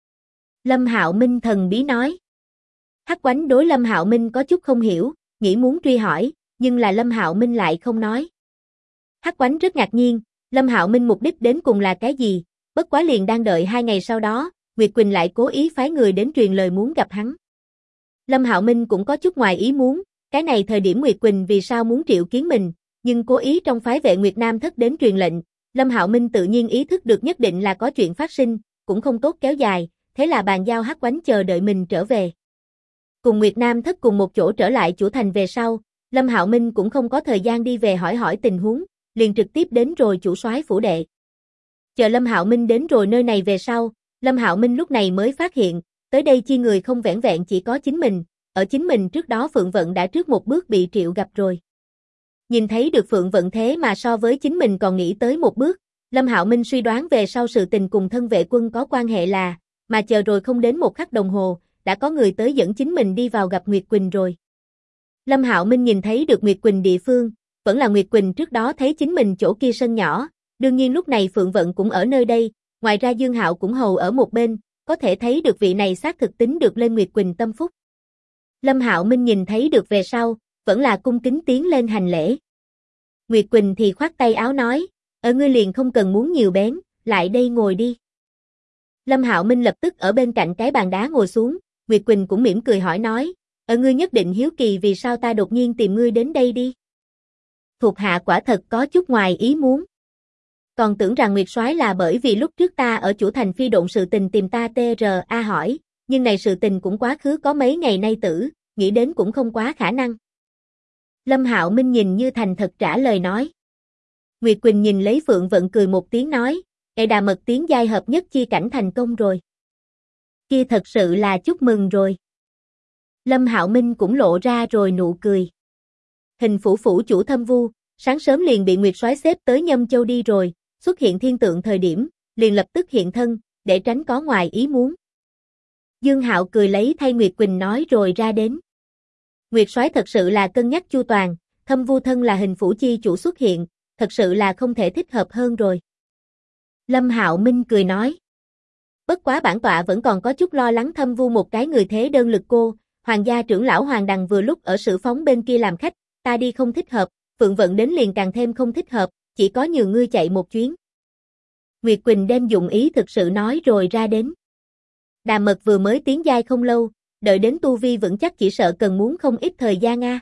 Lâm Hạo Minh thần bí nói. Hắc Oánh đối Lâm Hạo Minh có chút không hiểu, nghĩ muốn truy hỏi, nhưng là Lâm Hạo Minh lại không nói. Hắc Oánh rất ngạc nhiên, Lâm Hạo Minh mục đích đến cùng là cái gì, bất quá liền đang đợi 2 ngày sau đó, Nguyệt Quỳnh lại cố ý phái người đến truyền lời muốn gặp hắn. Lâm Hạo Minh cũng có chút ngoài ý muốn, cái này thời điểm Nguyệt Quỳnh vì sao muốn triệu kiến mình, nhưng cố ý trong phái vệ Nguyệt Nam Thất đến truyền lệnh, Lâm Hạo Minh tự nhiên ý thức được nhất định là có chuyện phát sinh, cũng không tốt kéo dài, thế là bàn giao Hắc Oánh chờ đợi mình trở về. Cùng Nguyệt Nam Thất cùng một chỗ trở lại chủ thành về sau, Lâm Hạo Minh cũng không có thời gian đi về hỏi tình huống, liền trực tiếp đến rồi chủ soái phủ đệ. Chờ Lâm Hạo Minh đến rồi nơi này về sau, Lâm Hạo Minh lúc này mới phát hiện, tới đây chi người không vẻn vẹn chỉ có chính mình, ở chính mình trước đó Phượng Vận đã trước một bước bị Triệu gặp rồi. Nhìn thấy được Phượng Vận thế mà so với chính mình còn nghĩ tới một bước, Lâm Hạo Minh suy đoán về sau sự tình cùng thân vệ quân có quan hệ là, mà chờ rồi không đến một khắc đồng hồ, đã có người tới dẫn chính mình đi vào gặp Nguyệt Quỳnh rồi. Lâm Hạo Minh nhìn thấy được Nguyệt Quỳnh địa phương, vẫn là Nguyệt Quỳnh trước đó thấy chính mình chỗ kia sân nhỏ, đương nhiên lúc này Phượng Vận cũng ở nơi đây, ngoài ra Dương Hạo cũng hầu ở một bên, có thể thấy được vị này xác thực tính được lên Nguyệt Quỳnh tâm phúc. Lâm Hạo Minh nhìn thấy được về sau, vẫn là cung kính tiến lên hành lễ. Nguyệt Quỳnh thì khoát tay áo nói, ở ngươi liền không cần muốn nhiều bén, lại đây ngồi đi. Lâm Hạo Minh lập tức ở bên cạnh cái bàn đá ngồi xuống, Nguyệt Quỳnh cũng mỉm cười hỏi nói, ở ngươi nhất định hiếu kỳ vì sao ta đột nhiên tìm ngươi đến đây đi. Thuộc hạ quả thật có chút ngoài ý muốn. Còn tưởng rằng Nguyệt soái là bởi vì lúc trước ta ở chủ thành phi độn sự tình tìm ta TRA hỏi, nhưng này sự tình cũng quá khứ có mấy ngày nay tử, nghĩ đến cũng không quá khả năng. Lâm Hạo Minh nhìn như thành thật trả lời nói. Nguyệt Quỳnh nhìn lấy Phượng Vận cười một tiếng nói, Đà mật tiến giai hợp nhất chi cảnh thành công rồi. Kia thật sự là chúc mừng rồi. Lâm Hạo Minh cũng lộ ra rồi nụ cười. Hình phủ phủ chủ Thâm Vu, sáng sớm liền bị Nguyệt soái xếp tới Nhâm Châu đi rồi, xuất hiện thiên tượng thời điểm, liền lập tức hiện thân, để tránh có ngoài ý muốn. Dương Hạo cười lấy thay Nguyệt Quỳnh nói rồi ra đến. Nguyệt soái thật sự là cân nhắc chu toàn, Thâm Vu thân là hình phủ chi chủ xuất hiện, thật sự là không thể thích hợp hơn rồi. Lâm Hạo Minh cười nói. Bất quá bản tọa vẫn còn có chút lo lắng Thâm Vu một cái người thế đơn lực cô, hoàng gia trưởng lão Hoàng Đằng vừa lúc ở Sử Phóng bên kia làm khách, ta đi không thích hợp, Phượng Vận đến liền càng thêm không thích hợp, chỉ có nhường ngươi chạy một chuyến. Nguyệt Quỳnh đem dụng ý thực sự nói rồi ra đến. Đà mật vừa mới tiến giai không lâu, đợi đến tu vi vững chắc chỉ sợ cần muốn không ít thời gian a.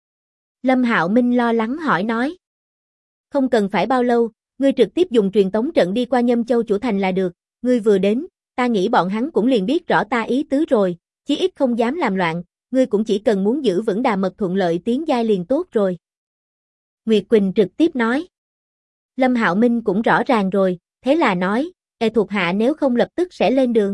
Lâm Hạo Minh lo lắng hỏi nói. Không cần phải bao lâu, ngươi trực tiếp dùng truyền tống trận đi qua Nhâm Châu chủ thành là được, ngươi vừa đến, ta nghĩ bọn hắn cũng liền biết rõ ta ý tứ rồi, chí ít không dám làm loạn, ngươi cũng chỉ cần muốn giữ vững Đà mật thuận lợi tiến giai liền tốt rồi. Nguyệt Quỳnh trực tiếp nói. Lâm Hạo Minh cũng rõ ràng rồi, thế là nói, thuộc hạ nếu không lập tức sẽ lên đường.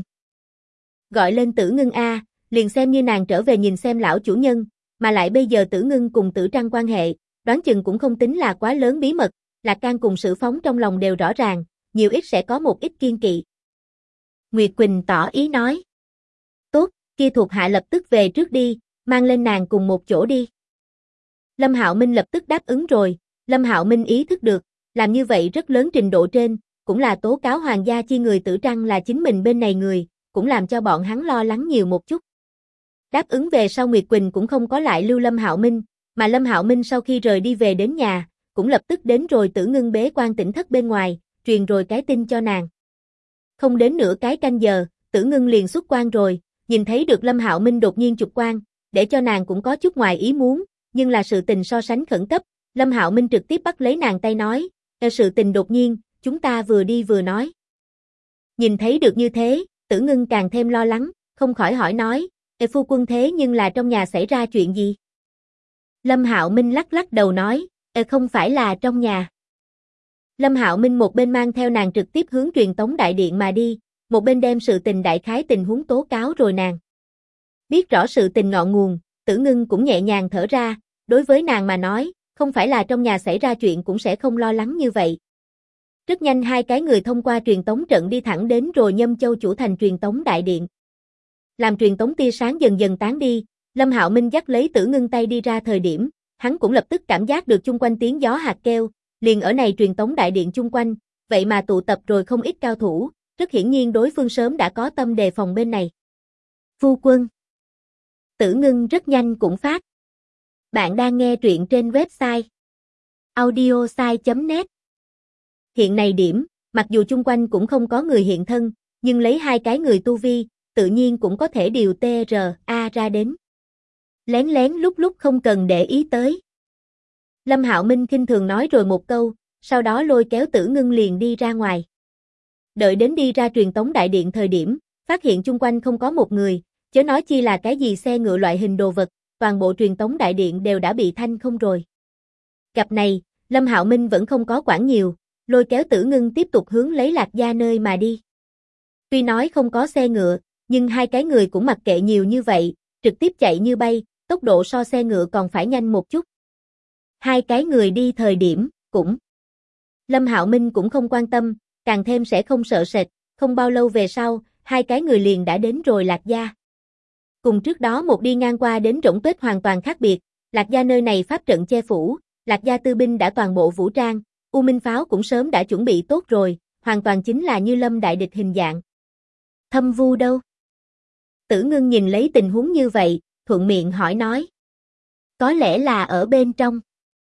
Gọi lên Tử Ngưng a, liền xem như nàng trở về nhìn xem lão chủ nhân, mà lại bây giờ Tử Ngưng cùng Tử Trăng quan hệ, đoán chừng cũng không tính là quá lớn bí mật, Lạc Can cùng Sử Phóng trong lòng đều rõ ràng, nhiều ít sẽ có một ít kiên kỵ. Nguyệt Quỳnh tỏ ý nói. Tốt, kia thuộc hạ lập tức về trước đi, mang lên nàng cùng một chỗ đi. Lâm Hạo Minh lập tức đáp ứng rồi, Lâm Hạo Minh ý thức được, làm như vậy rất lớn trình độ trên, cũng là tố cáo hoàng gia chi người Tử Trăng là chính mình bên này người, cũng làm cho bọn hắn lo lắng nhiều một chút. Đáp ứng về sau Nguyệt Quỳnh cũng không có lại lưu Lâm Hạo Minh, mà Lâm Hạo Minh sau khi rời đi về đến nhà, cũng lập tức đến rồi Tử Ngưng bế quan tỉnh thất bên ngoài, truyền rồi cái tin cho nàng. Không đến nửa cái canh giờ, Tử Ngưng liền xuất quan rồi, nhìn thấy được Lâm Hạo Minh đột nhiên chụp quan, để cho nàng cũng có chút ngoài ý muốn, nhưng là sự tình so sánh khẩn cấp, Lâm Hạo Minh trực tiếp bắt lấy nàng tay nói, sự tình đột nhiên, chúng ta vừa đi vừa nói. Nhìn thấy được như thế, Tử Ngưng càng thêm lo lắng, không khỏi hỏi nói, phu quân thế nhưng là trong nhà xảy ra chuyện gì? Lâm Hạo Minh lắc lắc đầu nói, không phải là trong nhà. Lâm Hạo Minh một bên mang theo nàng trực tiếp hướng truyền tống đại điện mà đi, một bên đem sự tình đại khái tình huống tố cáo rồi nàng. Biết rõ sự tình ngọn nguồn, Tử Ngưng cũng nhẹ nhàng thở ra, đối với nàng mà nói, không phải là trong nhà xảy ra chuyện cũng sẽ không lo lắng như vậy. Rất nhanh hai cái người thông qua truyền tống trận đi thẳng đến rồi Nhâm Châu chủ thành truyền tống đại điện. Làm truyền tống tia sáng dần dần tán đi, Lâm Hạo Minh dắt lấy Tử Ngưng tay đi ra thời điểm, hắn cũng lập tức cảm giác được chung quanh tiếng gió hạt kêu, liền ở này truyền tống đại điện chung quanh, vậy mà tụ tập rồi không ít cao thủ, rất hiển nhiên đối phương sớm đã có tâm đề phòng bên này. Phu quân. Tử Ngưng rất nhanh cũng phát. Bạn đang nghe truyện trên website audiosai.net. Hiện này điểm, mặc dù chung quanh cũng không có người hiện thân, nhưng lấy hai cái người tu vi, tự nhiên cũng có thể điều TRA ra đến. Lén lén lúc lúc không cần để ý tới. Lâm Hạo Minh khinh thường nói rồi một câu, sau đó lôi kéo Tử Ngưng liền đi ra ngoài. Đợi đến đi ra truyền tống đại điện thời điểm, phát hiện chung quanh không có một người, chớ nói chi là cái gì xe ngựa loại hình đồ vật, toàn bộ truyền tống đại điện đều đã bị thanh không rồi. Gặp này, Lâm Hạo Minh vẫn không có quản nhiều, lôi kéo Tử Ngưng tiếp tục hướng lấy Lạc Gia nơi mà đi. Tuy nói không có xe ngựa, nhưng hai cái người cũng mặc kệ nhiều như vậy, trực tiếp chạy như bay, tốc độ so xe ngựa còn phải nhanh một chút. Hai cái người đi thời điểm, cũng. Lâm Hạo Minh cũng không quan tâm, càng thêm sẽ không sợ sệt, không bao lâu về sau, hai cái người liền đã đến rồi Lạc Gia. Cùng trước đó một đi ngang qua đến Rỗng Tuếch hoàn toàn khác biệt, Lạc Gia nơi này pháp trận che phủ, Lạc Gia tư binh đã toàn bộ vũ trang, U Minh pháo cũng sớm đã chuẩn bị tốt rồi, hoàn toàn chính là như lâm đại địch hình dạng. Thâm Vu đâu? Tử Ngưng nhìn lấy tình huống như vậy, thuận miệng hỏi nói. Có lẽ là ở bên trong.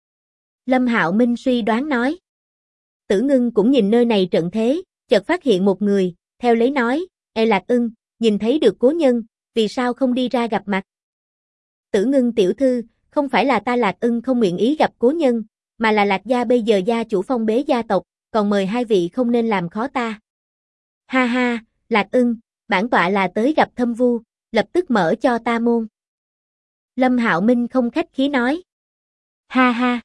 Lâm Hạo Minh suy đoán nói. Tử Ngưng cũng nhìn nơi này trận thế, chợt phát hiện một người, theo lấy nói, Lạc Ưng, nhìn thấy được cố nhân, vì sao không đi ra gặp mặt? Tử Ngưng tiểu thư, không phải là ta Lạc Ưng không nguyện ý gặp cố nhân, mà là Lạc Gia bây giờ gia chủ phong bế gia tộc, còn mời hai vị không nên làm khó ta. Ha ha, Lạc Ưng, bản tọa là tới gặp Thâm Vu, lập tức mở cho ta môn. Lâm Hạo Minh không khách khí nói. Ha ha.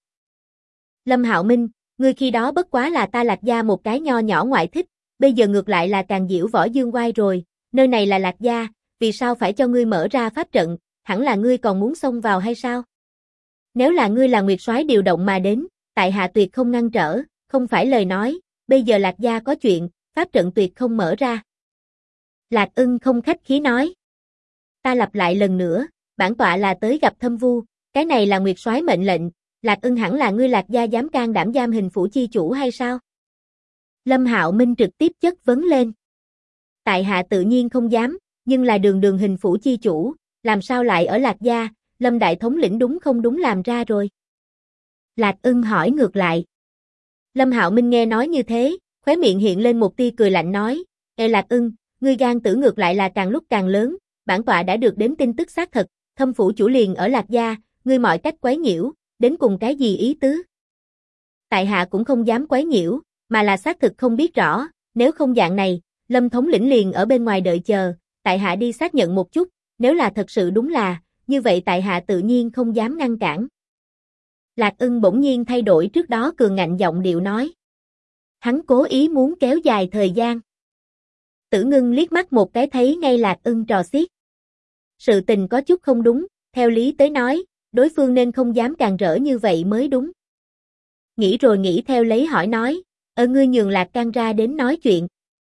Lâm Hạo Minh, ngươi khi đó bất quá là ta Lạc Gia một cái nho nhỏ ngoại thích, bây giờ ngược lại là càng diễu võ dương oai rồi, nơi này là Lạc Gia, vì sao phải cho ngươi mở ra pháp trận, hẳn là ngươi còn muốn xông vào hay sao? Nếu là ngươi là Nguyệt Soái điều động mà đến, tại hạ tuyệt không ngăn trở, không phải lời nói, bây giờ Lạc Gia có chuyện, pháp trận tuyệt không mở ra. Lạc Ưng không khách khí nói. Ta lặp lại lần nữa, bản tọa là tới gặp Thâm Vu, cái này là Nguyệt Soái mệnh lệnh, Lạc Ưng hẳn là ngươi Lạc Gia dám can đảm giam hình phủ chi chủ hay sao? Lâm Hạo Minh trực tiếp chất vấn lên. Tại hạ tự nhiên không dám, nhưng là đường đường hình phủ chi chủ, làm sao lại ở Lạc Gia, Lâm đại thống lĩnh đúng không đúng làm ra rồi. Lạc Ưng hỏi ngược lại. Lâm Hạo Minh nghe nói như thế, khóe miệng hiện lên một tia cười lạnh nói, Lạc Ưng, ngươi gan tử ngược lại là càng lúc càng lớn, bản tọa đã được đến tin tức xác thật, Thâm phủ chủ liền ở Lạc Gia, ngươi mọi cách quấy nhiễu, đến cùng cái gì ý tứ? Tại hạ cũng không dám quấy nhiễu, mà là xác thực không biết rõ, nếu không dạng này, Lâm thống lĩnh liền ở bên ngoài đợi chờ, tại hạ đi xác nhận một chút, nếu là thật sự đúng là, như vậy tại hạ tự nhiên không dám ngăn cản. Lạc Ưng bỗng nhiên thay đổi trước đó cường ngạnh giọng điệu nói. Hắn cố ý muốn kéo dài thời gian. Tử Ngưng liếc mắt một cái thấy ngay Lạc Ưng trò xiết. Sự tình có chút không đúng, theo lý tới nói, đối phương nên không dám càng rỡ như vậy mới đúng. Nghĩ rồi nghĩ theo lấy hỏi nói, ngươi nhường Lạc Can ra đến nói chuyện.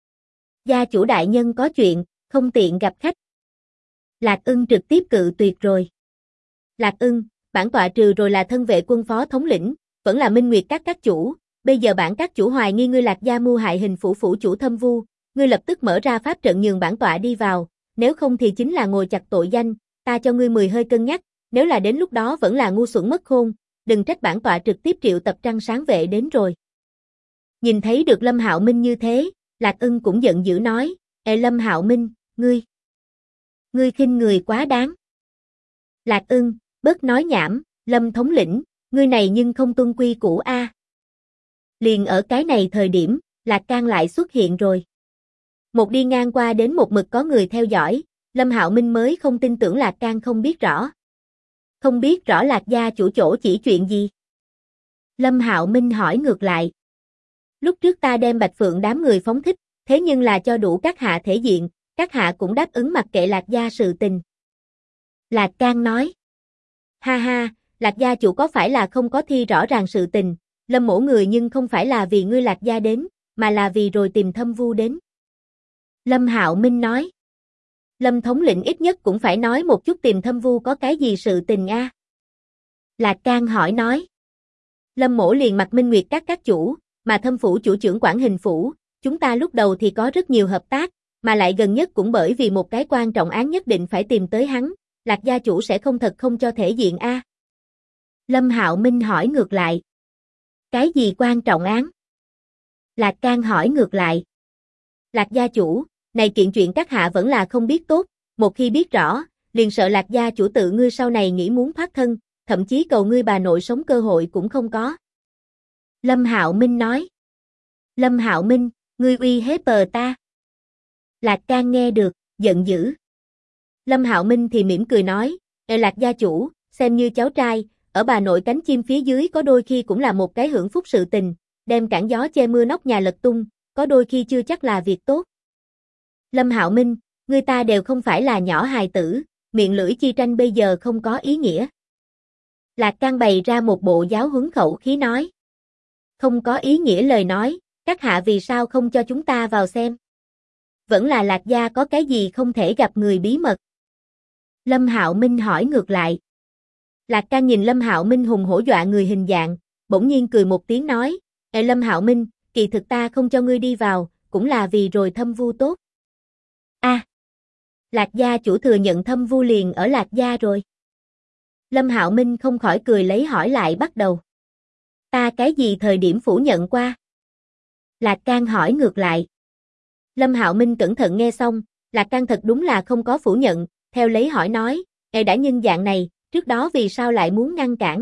Gia chủ đại nhân có chuyện, không tiện gặp khách. Lạc Ưng trực tiếp cự tuyệt rồi. Lạc Ưng, bản tọa trừ rồi là thân vệ quân phó thống lĩnh, vẫn là Minh Nguyệt các chủ, bây giờ bản các chủ hoài nghi ngươi Lạc Gia mưu hại hình phủ phủ chủ Thâm Vu, ngươi lập tức mở ra pháp trận nhường bản tọa đi vào, nếu không thì chính là ngồi chặt tội danh, ta cho ngươi 10 hơi cân nhắc, nếu là đến lúc đó vẫn là ngu xuẩn mất khôn, đừng trách bản tọa trực tiếp triệu tập Trăng Sáng vệ đến rồi. Nhìn thấy được Lâm Hạo Minh như thế, Lạc Ưng cũng giận dữ nói, Lâm Hạo Minh, ngươi khinh người quá đáng. Lạc Ưng, bớt nói nhảm, Lâm thống lĩnh, ngươi này nhưng không tuân quy củ a. Liền ở cái này thời điểm, Lạc Can lại xuất hiện rồi. Một đi ngang qua đến một mực có người theo dõi, Lâm Hạo Minh mới không tin tưởng Lạc Can không biết rõ. Không biết rõ Lạc Gia chủ chỗ chỉ chuyện gì? Lâm Hạo Minh hỏi ngược lại. Lúc trước ta đem Bạch Phượng đám người phóng thích, thế nhưng là cho đủ các hạ thể diện, các hạ cũng đáp ứng mặc kệ Lạc Gia sự tình. Lạc Can nói. Ha ha, Lạc Gia chủ có phải là không có thi rõ ràng sự tình, Lâm mỗ người nhưng không phải là vì ngươi Lạc Gia đến, mà là vì rồi tìm Thâm Vu đến. Lâm Hạo Minh nói. Lâm thống lĩnh ít nhất cũng phải nói một chút tìm Thâm Vu có cái gì sự tình a. Lạc Can hỏi nói. Lâm mỗ liền mặc Minh Nguyệt các chủ, mà Thâm phủ chủ trưởng quản hình phủ, chúng ta lúc đầu thì có rất nhiều hợp tác, mà lại gần nhất cũng bởi vì một cái quan trọng án nhất định phải tìm tới hắn, Lạc gia chủ sẽ không thật không cho thể diện a. Lâm Hạo Minh hỏi ngược lại. Cái gì quan trọng án? Lạc Can hỏi ngược lại. Lạc gia chủ, này kiện chuyện các hạ vẫn là không biết tốt, một khi biết rõ, liền sợ Lạc gia chủ tự ngươi sau này nghĩ muốn thoát thân, thậm chí cầu ngươi bà nội sống cơ hội cũng không có. Lâm Hạo Minh nói. Lâm Hạo Minh, ngươi uy hiếp ta. Lạc Can nghe được, giận dữ. Lâm Hạo Minh thì mỉm cười nói, Lạc gia chủ, xem như cháu trai, ở bà nội cánh chim phía dưới có đôi khi cũng là một cái hưởng phúc sự tình, đem cản gió che mưa nóc nhà lật tung, có đôi khi chưa chắc là việc tốt. Lâm Hạo Minh, người ta đều không phải là nhỏ hài tử, miệng lưỡi chi tranh bây giờ không có ý nghĩa. Lạc Can bày ra một bộ giáo huấn khẩu khí nói. Không có ý nghĩa lời nói, các hạ vì sao không cho chúng ta vào xem? Vẫn là Lạc gia có cái gì không thể gặp người bí mật? Lâm Hạo Minh hỏi ngược lại. Lạc Can nhìn Lâm Hạo Minh hùng hổ dọa người hình dạng, bỗng nhiên cười một tiếng nói, Lâm Hạo Minh, kỳ thực ta không cho ngươi đi vào, cũng là vì rồi Thâm Vu tốt. Lạc gia chủ thừa nhận Thâm Vu liền ở Lạc gia rồi. Lâm Hạo Minh không khỏi cười lấy hỏi lại bắt đầu. Ta cái gì thời điểm phủ nhận qua? Lạc Can hỏi ngược lại. Lâm Hạo Minh cẩn thận nghe xong, Lạc Can thật đúng là không có phủ nhận, theo lấy hỏi nói, đã nhân dạng này, trước đó vì sao lại muốn ngăn cản?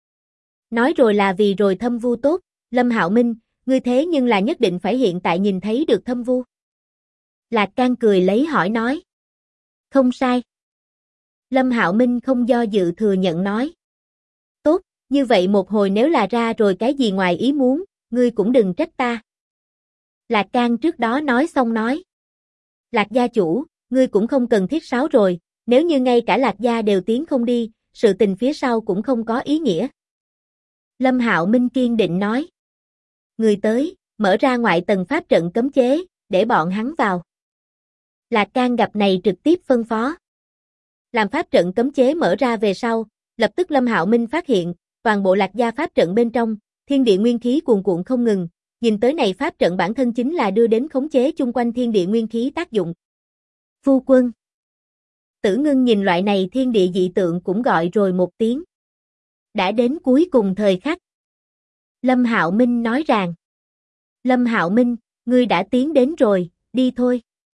Nói rồi là vì rồi Thâm Vu tốt, Lâm Hạo Minh, ngươi thế nhưng là nhất định phải hiện tại nhìn thấy được Thâm Vu. Lạc Can cười lấy hỏi nói. Không sai. Lâm Hạo Minh không do dự thừa nhận nói. Tốt, như vậy một hồi nếu là ra rồi cái gì ngoài ý muốn, ngươi cũng đừng trách ta. Lạc Can trước đó nói xong nói. Lạc gia chủ, ngươi cũng không cần thiết sáo rồi, nếu như ngay cả Lạc gia đều tiến không đi, sự tình phía sau cũng không có ý nghĩa. Lâm Hạo Minh kiên định nói. Người tới, mở ra ngoại tầng pháp trận cấm chế, để bọn hắn vào. Lạc Can gặp này trực tiếp phân phó. Làm pháp trận cấm chế mở ra về sau, lập tức Lâm Hạo Minh phát hiện, toàn bộ Lạc gia pháp trận bên trong, thiên địa nguyên khí cuồn cuộn không ngừng, nhìn tới này pháp trận bản thân chính là đưa đến khống chế chung quanh thiên địa nguyên khí tác dụng. Phu quân. Tử Ngưng nhìn loại này thiên địa dị tượng cũng gọi rồi một tiếng. Đã đến cuối cùng thời khắc. Lâm Hạo Minh nói rằng. Lâm Hạo Minh, ngươi đã tiến đến rồi, đi thôi.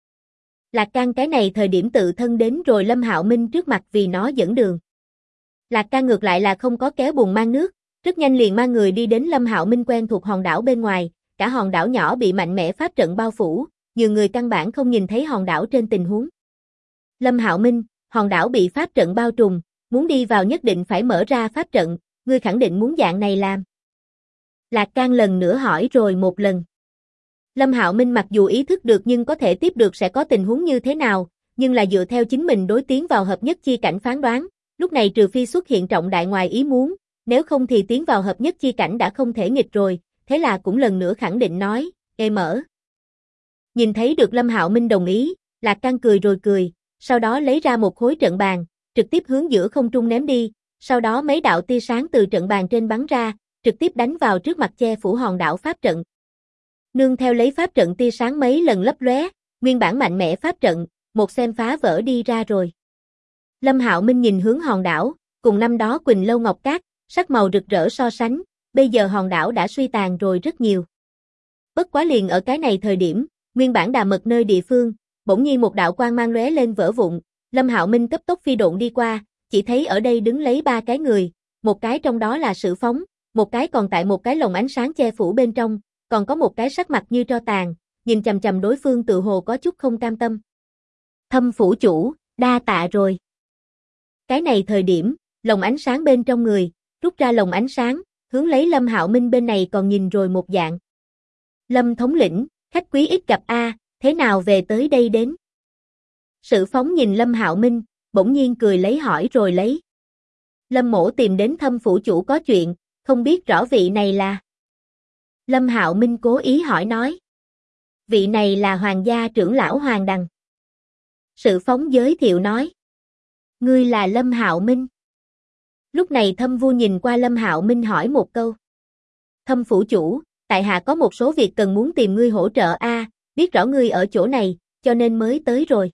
Lạc Can cái này thời điểm tự thân đến rồi Lâm Hạo Minh trước mặt vì nó dẫn đường. Lạc Can ngược lại là không có kéo bùn mang nước, rất nhanh liền mang người đi đến Lâm Hạo Minh quen thuộc hòn đảo bên ngoài, cả hòn đảo nhỏ bị mạnh mẽ pháp trận bao phủ, nhiều người căn bản không nhìn thấy hòn đảo trên tình huống. Lâm Hạo Minh, hòn đảo bị pháp trận bao trùm, muốn đi vào nhất định phải mở ra pháp trận, ngươi khẳng định muốn dạng này làm. Lạc Can lần nữa hỏi rồi một lần. Lâm Hạo Minh mặc dù ý thức được nhưng có thể tiếp được sẽ có tình huống như thế nào, nhưng là dựa theo chính mình đối tiến vào hợp nhất chi cảnh phán đoán, lúc này trừ phi xuất hiện trọng đại ngoài ý muốn, nếu không thì tiến vào hợp nhất chi cảnh đã không thể nghịch rồi, thế là cũng lần nữa khẳng định nói, mở. Nhìn thấy được Lâm Hạo Minh đồng ý, Lạc Can cười rồi cười, sau đó lấy ra một khối trận bàn, trực tiếp hướng giữa không trung ném đi, sau đó mấy đạo tia sáng từ trận bàn trên bắn ra, trực tiếp đánh vào trước mặt che phủ hòn đảo pháp trận. Nương theo lấy pháp trận tia sáng mấy lần lấp lóe, nguyên bản mạnh mẽ pháp trận, một xem phá vỡ đi ra rồi. Lâm Hạo Minh nhìn hướng hòn đảo, cùng năm đó Quỳnh Lâu Ngọc Cát, sắc màu rực rỡ so sánh, bây giờ hòn đảo đã suy tàn rồi rất nhiều. Bất quá liền ở cái này thời điểm, nguyên bản đà mật nơi địa phương, bỗng nhiên một đạo quang mang lóe lên vỡ vụn, Lâm Hạo Minh cấp tốc phi độn đi qua, chỉ thấy ở đây đứng lấy ba cái người, một cái trong đó là Sử Phóng, một cái còn tại một cái lồng ánh sáng che phủ bên trong, còn có một cái sắc mặt như tro tàn, nhìn chằm chằm đối phương tự hồ có chút không cam tâm. Thâm phủ chủ, đa tạ rồi. Cái này thời điểm, lồng ánh sáng bên trong người, rút ra lồng ánh sáng, hướng lấy Lâm Hạo Minh bên này còn nhìn rồi một dạng. Lâm thống lĩnh, khách quý ít gặp a, thế nào về tới đây đến? Sử Phóng nhìn Lâm Hạo Minh, bỗng nhiên cười lấy hỏi rồi lấy. Lâm mỗ tìm đến Thâm phủ chủ có chuyện, không biết rõ vị này là. Lâm Hạo Minh cố ý hỏi nói. Vị này là hoàng gia trưởng lão Hoàng Đằng. Sử Phóng giới thiệu nói. Ngươi là Lâm Hạo Minh. Lúc này Thâm Vu nhìn qua Lâm Hạo Minh hỏi một câu. Thâm phủ chủ, tại hạ có một số việc cần muốn tìm ngươi hỗ trợ a, biết rõ ngươi ở chỗ này, cho nên mới tới rồi.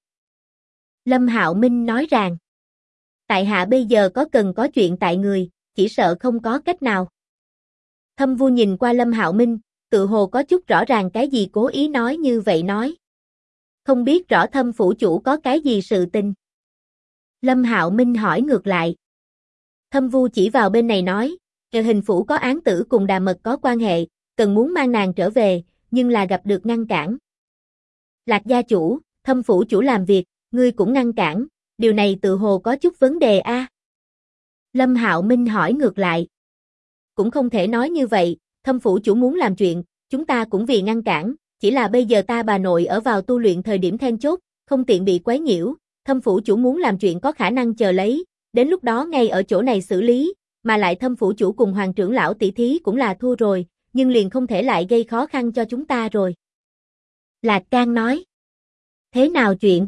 Lâm Hạo Minh nói rằng. Tại hạ bây giờ có chuyện tại người, chỉ sợ không có cách nào. Thâm Vu nhìn qua Lâm Hạo Minh, tự hồ có chút rõ ràng cái gì cố ý nói như vậy nói. Không biết rõ Thâm phủ chủ có cái gì sự tình. Lâm Hạo Minh hỏi ngược lại. Thâm Vu chỉ vào bên này nói, hình phủ có án tử cùng Đà Mật có quan hệ, cần muốn mang nàng trở về, nhưng là gặp được ngăn cản. Lạc gia chủ, Thâm phủ chủ làm việc, ngươi cũng ngăn cản, Điều này tự hồ có chút vấn đề a. Lâm Hạo Minh hỏi ngược lại. Cũng không thể nói như vậy, Thâm phủ chủ muốn làm chuyện, chúng ta cũng vì ngăn cản, chỉ là bây giờ ta bà nội ở vào tu luyện thời điểm then chốt, không tiện bị quấy nhiễu, Thâm phủ chủ muốn làm chuyện có khả năng chờ lấy, đến lúc đó ngay ở chỗ này xử lý, mà lại Thâm phủ chủ cùng hoàng trưởng lão tỷ thí cũng là thua rồi, nhưng liền không thể lại gây khó khăn cho chúng ta rồi. Lạc Can nói. Thế nào chuyện?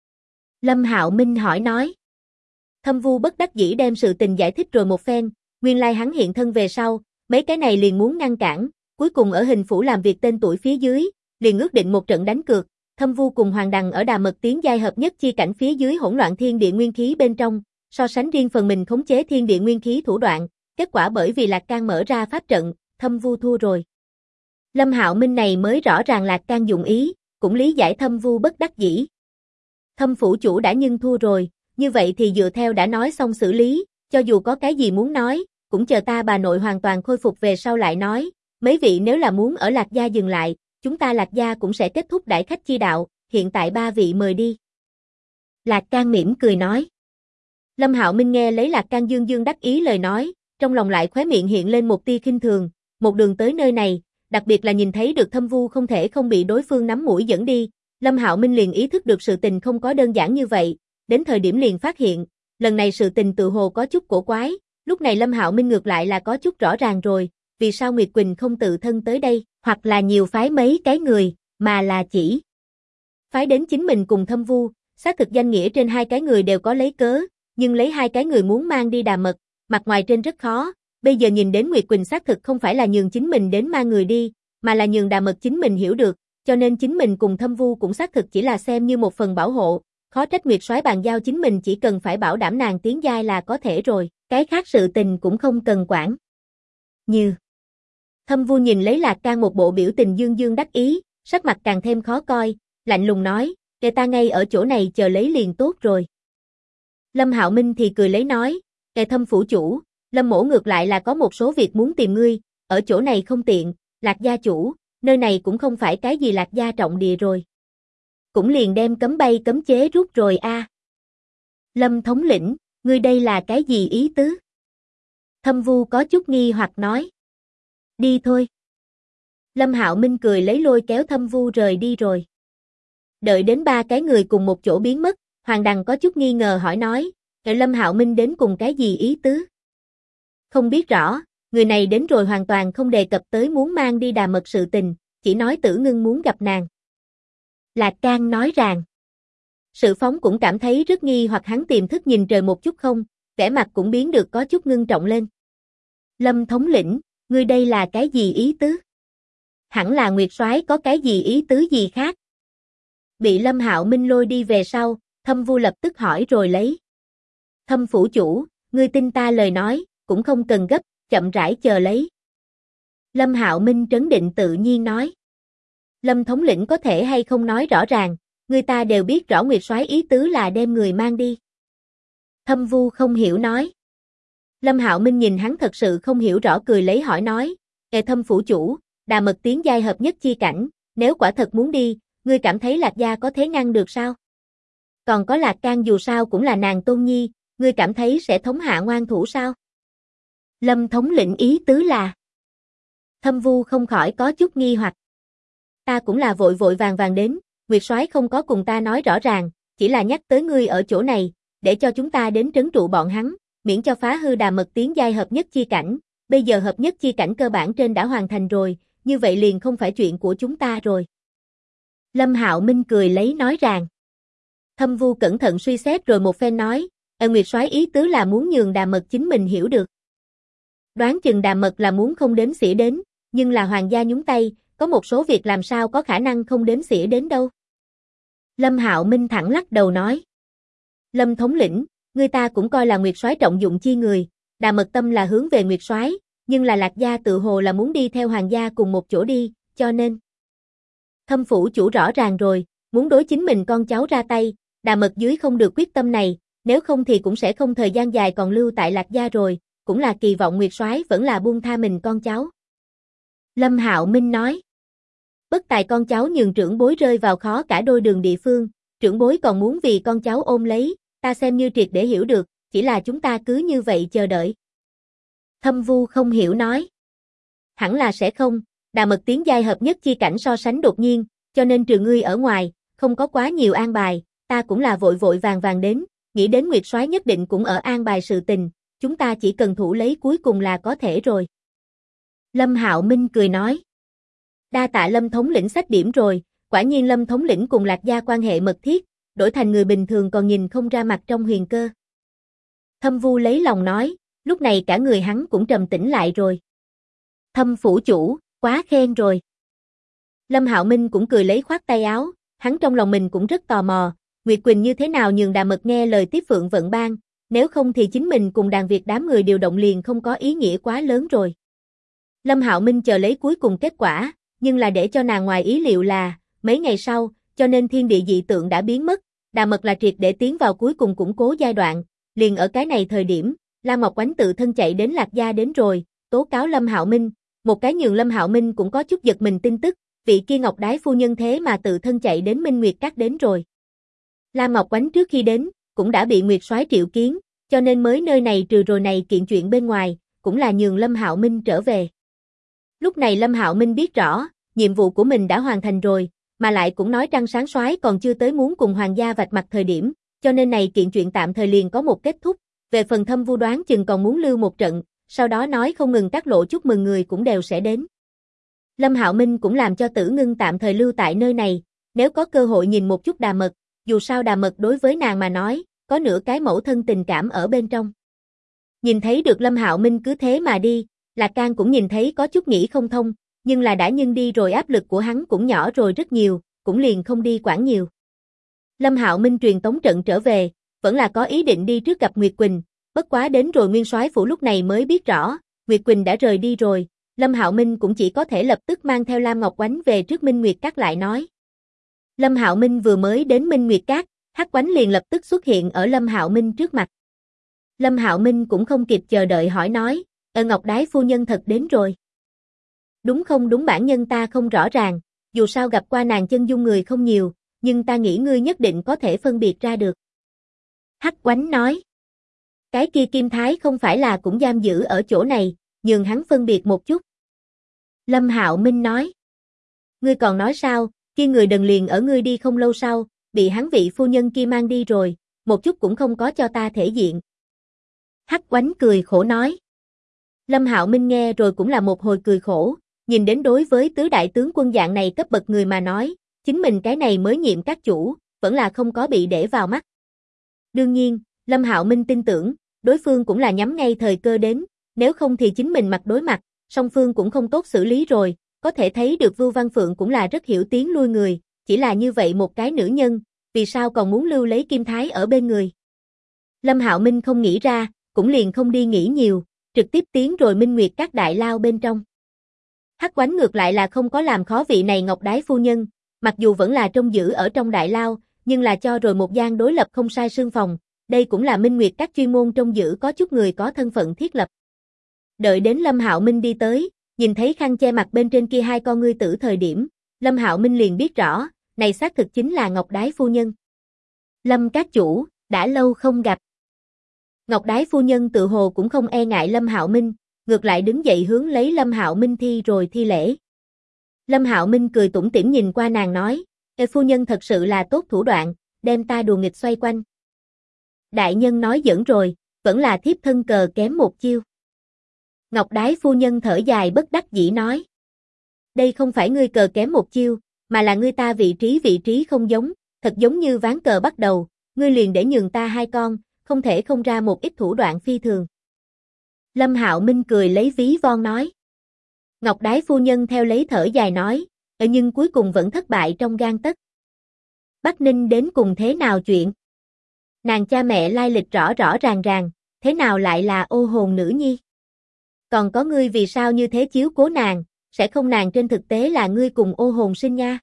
Lâm Hạo Minh hỏi nói. Thâm Vu bất đắc dĩ đem sự tình giải thích rồi một phen, nguyên lai hắn hiện thân về sau, mấy cái này liền muốn ngăn cản, cuối cùng ở hình phủ làm việc tên tuổi phía dưới, liền ước định một trận đánh cược, Thâm Vu cùng Hoàng Đằng ở Đà Mật tiến giai hợp nhất chi cảnh phía dưới hỗn loạn thiên địa nguyên khí bên trong, so sánh riêng phần mình khống chế thiên địa nguyên khí thủ đoạn, kết quả bởi vì Lạc Can mở ra pháp trận, Thâm Vu thua rồi. Lâm Hạo Minh này mới rõ ràng Lạc Can dụng ý, cũng lý giải Thâm Vu bất đắc dĩ. Thâm phủ chủ đã nhưng thua rồi, như vậy thì dựa theo đã nói xong xử lý, cho dù có cái gì muốn nói, cũng chờ ta bà nội hoàn toàn khôi phục về sau lại nói, mấy vị nếu là muốn ở Lạc gia dừng lại, chúng ta Lạc gia cũng sẽ kết thúc đại khách chi đạo, hiện tại ba vị mời đi. Lạc Can mỉm cười nói. Lâm Hạo Minh nghe lấy Lạc Can dương dương đắc ý lời nói, trong lòng lại khóe miệng hiện lên một tia khinh thường, một đường tới nơi này, đặc biệt là nhìn thấy được Thâm Vu không thể không bị đối phương nắm mũi dẫn đi, Lâm Hạo Minh liền ý thức được sự tình không có đơn giản như vậy, đến thời điểm liền phát hiện, lần này sự tình tự hồ có chút cổ quái, lúc này Lâm Hạo Minh ngược lại là có chút rõ ràng rồi, vì sao Nguyệt Quỳnh không tự thân tới đây, hoặc là nhiều phái mấy cái người, mà là chỉ phái đến chính mình cùng Thâm Vu, xác thực danh nghĩa trên hai cái người đều có lấy cớ, nhưng lấy hai cái người muốn mang đi Đà Mật, mặt ngoài trên rất khó, bây giờ nhìn đến Nguyệt Quỳnh xác thực không phải là nhường chính mình đến mang người đi, mà là nhường Đà Mật chính mình hiểu được, cho nên chính mình cùng Thâm Vu cũng xác thực chỉ là xem như một phần bảo hộ, khó trách Nguyệt Soái bàn giao chính mình chỉ cần phải bảo đảm nàng tiến giai là có thể rồi, cái khác sự tình cũng không cần quản. Như Thâm Vu nhìn lấy Lạc Can một bộ biểu tình dương dương đắc ý, sắc mặt càng thêm khó coi, lạnh lùng nói, "Kệ ta ngay ở chỗ này chờ lấy liền tốt rồi." Lâm Hạo Minh thì cười lấy nói, "Kệ Thâm phủ chủ, Lâm mỗ ngược lại là có một số việc muốn tìm ngươi, ở chỗ này không tiện, Lạc gia chủ, nơi này cũng không phải cái gì Lạc gia trọng địa rồi." Cũng liền đem cấm bay cấm chế rút rồi a. Lâm thống lĩnh, ngươi đây là cái gì ý tứ? Thâm Vu có chút nghi hoặc nói. Đi thôi. Lâm Hạo Minh cười lấy lôi kéo Thâm Vu rời đi rồi. Đợi đến ba cái người cùng một chỗ biến mất, Hoàng Đằng có chút nghi ngờ hỏi nói, Lâm Hạo Minh đến cùng cái gì ý tứ? Không biết rõ, người này đến rồi hoàn toàn không đề cập tới muốn mang đi Đà Mật sự tình, chỉ nói Tử Ngưng muốn gặp nàng. Lạc Can nói rằng, Sự Phóng cũng cảm thấy rất nghi hoặc hắn tiềm thức nhìn trời một chút không, vẻ mặt cũng biến được có chút ngưng trọng lên. Lâm thống lĩnh, ngươi đây là cái gì ý tứ? Hẳn là Nguyệt Soái có cái gì ý tứ gì khác? Bị Lâm Hạo Minh lôi đi về sau, Thâm Vu lập tức hỏi rồi lấy. Thâm phủ chủ, ngươi tin ta lời nói, cũng không cần gấp, chậm rãi chờ lấy. Lâm Hạo Minh trấn định tự nhiên nói. Lâm thống lĩnh có thể hay không nói rõ ràng, người ta đều biết rõ Nguyệt Soái ý tứ là đem người mang đi. Thâm Vu không hiểu nói. Lâm Hạo Minh nhìn hắn thật sự không hiểu rõ cười lấy hỏi nói, Thâm phủ chủ, Đà Mật tiến giai hợp nhất chi cảnh, nếu quả thật muốn đi, ngươi cảm thấy Lạc gia có thể ngăn được sao? Còn có Lạc Can dù sao cũng là nàng tôn nhi, ngươi cảm thấy sẽ thống hạ ngoan thủ sao? Lâm thống lĩnh ý tứ là. Thâm Vu không khỏi có chút nghi hoặc. Ta cũng là vội vội vàng vàng đến, Nguyệt Soái không có cùng ta nói rõ ràng, chỉ là nhắc tới ngươi ở chỗ này, để cho chúng ta đến trấn trụ bọn hắn, miễn cho phá hư Đà Mật tiến giai hợp nhất chi cảnh, bây giờ hợp nhất chi cảnh cơ bản trên đã hoàn thành rồi, như vậy liền không phải chuyện của chúng ta rồi. Lâm Hạo Minh cười lấy nói rằng. Thâm Vu cẩn thận suy xét rồi một phen nói, Nguyệt Soái ý tứ là muốn nhường Đà Mật chính mình hiểu được. Đoán chừng Đà Mật là muốn không đếm xỉa đến, nhưng là hoàng gia nhúng tay, có một số việc làm sao có khả năng không đếm xỉa đến đâu. Lâm Hạo Minh thẳng lắc đầu nói. Lâm thống lĩnh, người ta cũng coi là Nguyệt Soái trọng dụng chi người, Đà Mật tâm là hướng về Nguyệt Soái, nhưng là Lạc gia tự hồ là muốn đi theo hoàng gia cùng một chỗ đi, cho nên. Thâm phủ chủ rõ ràng rồi, muốn đối chính mình con cháu ra tay, Đà Mật dưới không được quyết tâm này, nếu không thì cũng sẽ không thời gian dài còn lưu tại Lạc gia rồi, cũng là kỳ vọng Nguyệt Soái vẫn là buông tha mình con cháu. Lâm Hạo Minh nói. Bất tài con cháu nhường trưởng bối rơi vào khó cả đôi đường địa phương, trưởng bối còn muốn vì con cháu ôm lấy, ta xem như triệt để hiểu được, chỉ là chúng ta cứ như vậy chờ đợi. Thâm Vu không hiểu nói. Hẳn là sẽ không, Đà Mật tiến giai hợp nhất chi cảnh so sánh đột nhiên, cho nên trừ ngươi ở ngoài, không có quá nhiều an bài, ta cũng là vội vội vàng vàng đến, nghĩ đến Nguyệt Soái nhất định cũng ở an bài sự tình, chúng ta chỉ cần thủ lấy cuối cùng là có thể rồi. Lâm Hạo Minh cười nói. Đa tạ Lâm thống lĩnh sách điểm rồi, quả nhiên Lâm thống lĩnh cùng Lạc gia quan hệ mật thiết, đổi thành người bình thường còn nhìn không ra mặt trong huyền cơ. Thâm Vu lấy lòng nói, lúc này cả người hắn cũng trầm tĩnh lại rồi. Thâm phủ chủ, quá khen rồi. Lâm Hạo Minh cũng cười lấy khoát tay áo, hắn trong lòng mình cũng rất tò mò, Nguyệt Quỳnh như thế nào nhường Đà Mật nghe lời tiếp Phượng Vận Bang, nếu không thì chính mình cùng đàn Việt đám người điều động liền không có ý nghĩa quá lớn rồi. Lâm Hạo Minh chờ lấy cuối cùng kết quả, nhưng là để cho nàng ngoài ý liệu là, mấy ngày sau, cho nên thiên địa dị tượng đã biến mất, Đà Mật là triệt để tiến vào cuối cùng củng cố giai đoạn, liền ở cái này thời điểm, Lam Ngọc Oánh tự thân chạy đến Lạc gia đến rồi, tố cáo Lâm Hạo Minh, một cái nhường Lâm Hạo Minh cũng có chút giật mình tin tức, vị kia Ngọc Đái phu nhân thế mà tự thân chạy đến Minh Nguyệt Các đến rồi. Lam Ngọc Oánh trước khi đến, cũng đã bị Nguyệt Soái triệu kiến, cho nên mới nơi này trừ rồi này kiện chuyện bên ngoài, cũng là nhường Lâm Hạo Minh trở về. Lúc này Lâm Hạo Minh biết rõ, nhiệm vụ của mình đã hoàn thành rồi, mà lại cũng nói Trăng Sáng Soái còn chưa tới muốn cùng hoàng gia vạch mặt thời điểm, cho nên này kiện chuyện tạm thời liền có một kết thúc, về phần Thâm Vu đoán chừng còn muốn lưu một trận, sau đó nói không ngừng tác lộ chúc mừng người cũng đều sẽ đến. Lâm Hạo Minh cũng làm cho Tử Ngưng tạm thời lưu tại nơi này, nếu có cơ hội nhìn một chút Đà Mật, dù sao Đà Mật đối với nàng mà nói, có nửa cái mẫu thân tình cảm ở bên trong. Nhìn thấy được Lâm Hạo Minh cứ thế mà đi, Lạc Can cũng nhìn thấy có chút nghĩ không thông, nhưng là đã nhân đi rồi áp lực của hắn cũng nhỏ rồi rất nhiều, cũng liền không đi quản nhiều. Lâm Hạo Minh truyền tống trận trở về, vẫn là có ý định đi trước gặp Nguyệt Quỳnh, bất quá đến rồi Nguyên Soái phủ lúc này mới biết rõ, Nguyệt Quỳnh đã rời đi rồi, Lâm Hạo Minh cũng chỉ có thể lập tức mang theo Lam Ngọc Oánh về trước Minh Nguyệt Các lại nói. Lâm Hạo Minh vừa mới đến Minh Nguyệt Các, Hắc Oánh liền lập tức xuất hiện ở Lâm Hạo Minh trước mặt. Lâm Hạo Minh cũng không kịp chờ đợi hỏi nói, Ngọc Đái phu nhân thật đến rồi. Đúng không đúng bản nhân ta không rõ ràng, dù sao gặp qua nàng chân dung người không nhiều, nhưng ta nghĩ ngươi nhất định có thể phân biệt ra được. Hắc Oánh nói, cái kia Kim Thái không phải là cũng giam giữ ở chỗ này, nhường hắn phân biệt một chút. Lâm Hạo Minh nói, ngươi còn nói sao, kia người đần liền ở ngươi đi không lâu sau, bị hắn vị phu nhân kia mang đi rồi, một chút cũng không có cho ta thể diện. Hắc Oánh cười khổ nói. Lâm Hạo Minh nghe rồi cũng là một hồi cười khổ, nhìn đến đối với tứ đại tướng quân dạng này cấp bậc người mà nói, chính mình cái này mới nhiệm các chủ, vẫn là không có bị để vào mắt. Đương nhiên, Lâm Hạo Minh tin tưởng, đối phương cũng là nhắm ngay thời cơ đến, nếu không thì chính mình mặt đối mặt, song phương cũng không tốt xử lý rồi, có thể thấy được Vưu Văn Phượng cũng là rất hiểu tiếng lui người, chỉ là như vậy một cái nữ nhân, vì sao còn muốn lưu lấy Kim Thái ở bên người. Lâm Hạo Minh không nghĩ ra, cũng liền không đi nghĩ nhiều, trực tiếp tiến rồi Minh Nguyệt Các đại lao bên trong. Hắc Oánh ngược lại là không có làm khó vị này Ngọc Đái phu nhân, mặc dù vẫn là trông giữ ở trong đại lao, nhưng là cho rồi một gian đối lập không sai sương phòng, đây cũng là Minh Nguyệt Các chuyên môn trông giữ có chút người có thân phận thiết lập. Đợi đến Lâm Hạo Minh đi tới, nhìn thấy khăn che mặt bên trên kia hai con ngươi tử thời điểm, Lâm Hạo Minh liền biết rõ, này xác thực chính là Ngọc Đái phu nhân. Lâm các chủ, đã lâu không gặp. Ngọc Đái phu nhân tự hồ cũng không e ngại Lâm Hạo Minh, ngược lại đứng dậy hướng lấy Lâm Hạo Minh thi lễ. Lâm Hạo Minh cười tủm tỉm nhìn qua nàng nói, phu nhân thật sự là tốt thủ đoạn, đem ta đùa nghịch xoay quanh. Đại nhân nói giỡn rồi, vẫn là thiếp thân cờ kém một chiêu. Ngọc Đái phu nhân thở dài bất đắc dĩ nói. Đây không phải ngươi cờ kém một chiêu, mà là ngươi ta vị trí không giống, thật giống như ván cờ bắt đầu, ngươi liền để nhường ta hai con, không thể không ra một ít thủ đoạn phi thường. Lâm Hạo Minh cười lấy ví von nói. Ngọc Đái phu nhân theo lấy thở dài nói, nhưng cuối cùng vẫn thất bại trong gang tấc. Bắc Ninh đến cùng thế nào chuyện? Nàng cha mẹ lai lịch rõ rõ ràng, thế nào lại là ô hồn nữ nhi? Còn có ngươi vì sao như thế chiếu cố nàng, sẽ không nàng trên thực tế là ngươi cùng ô hồn sinh nha?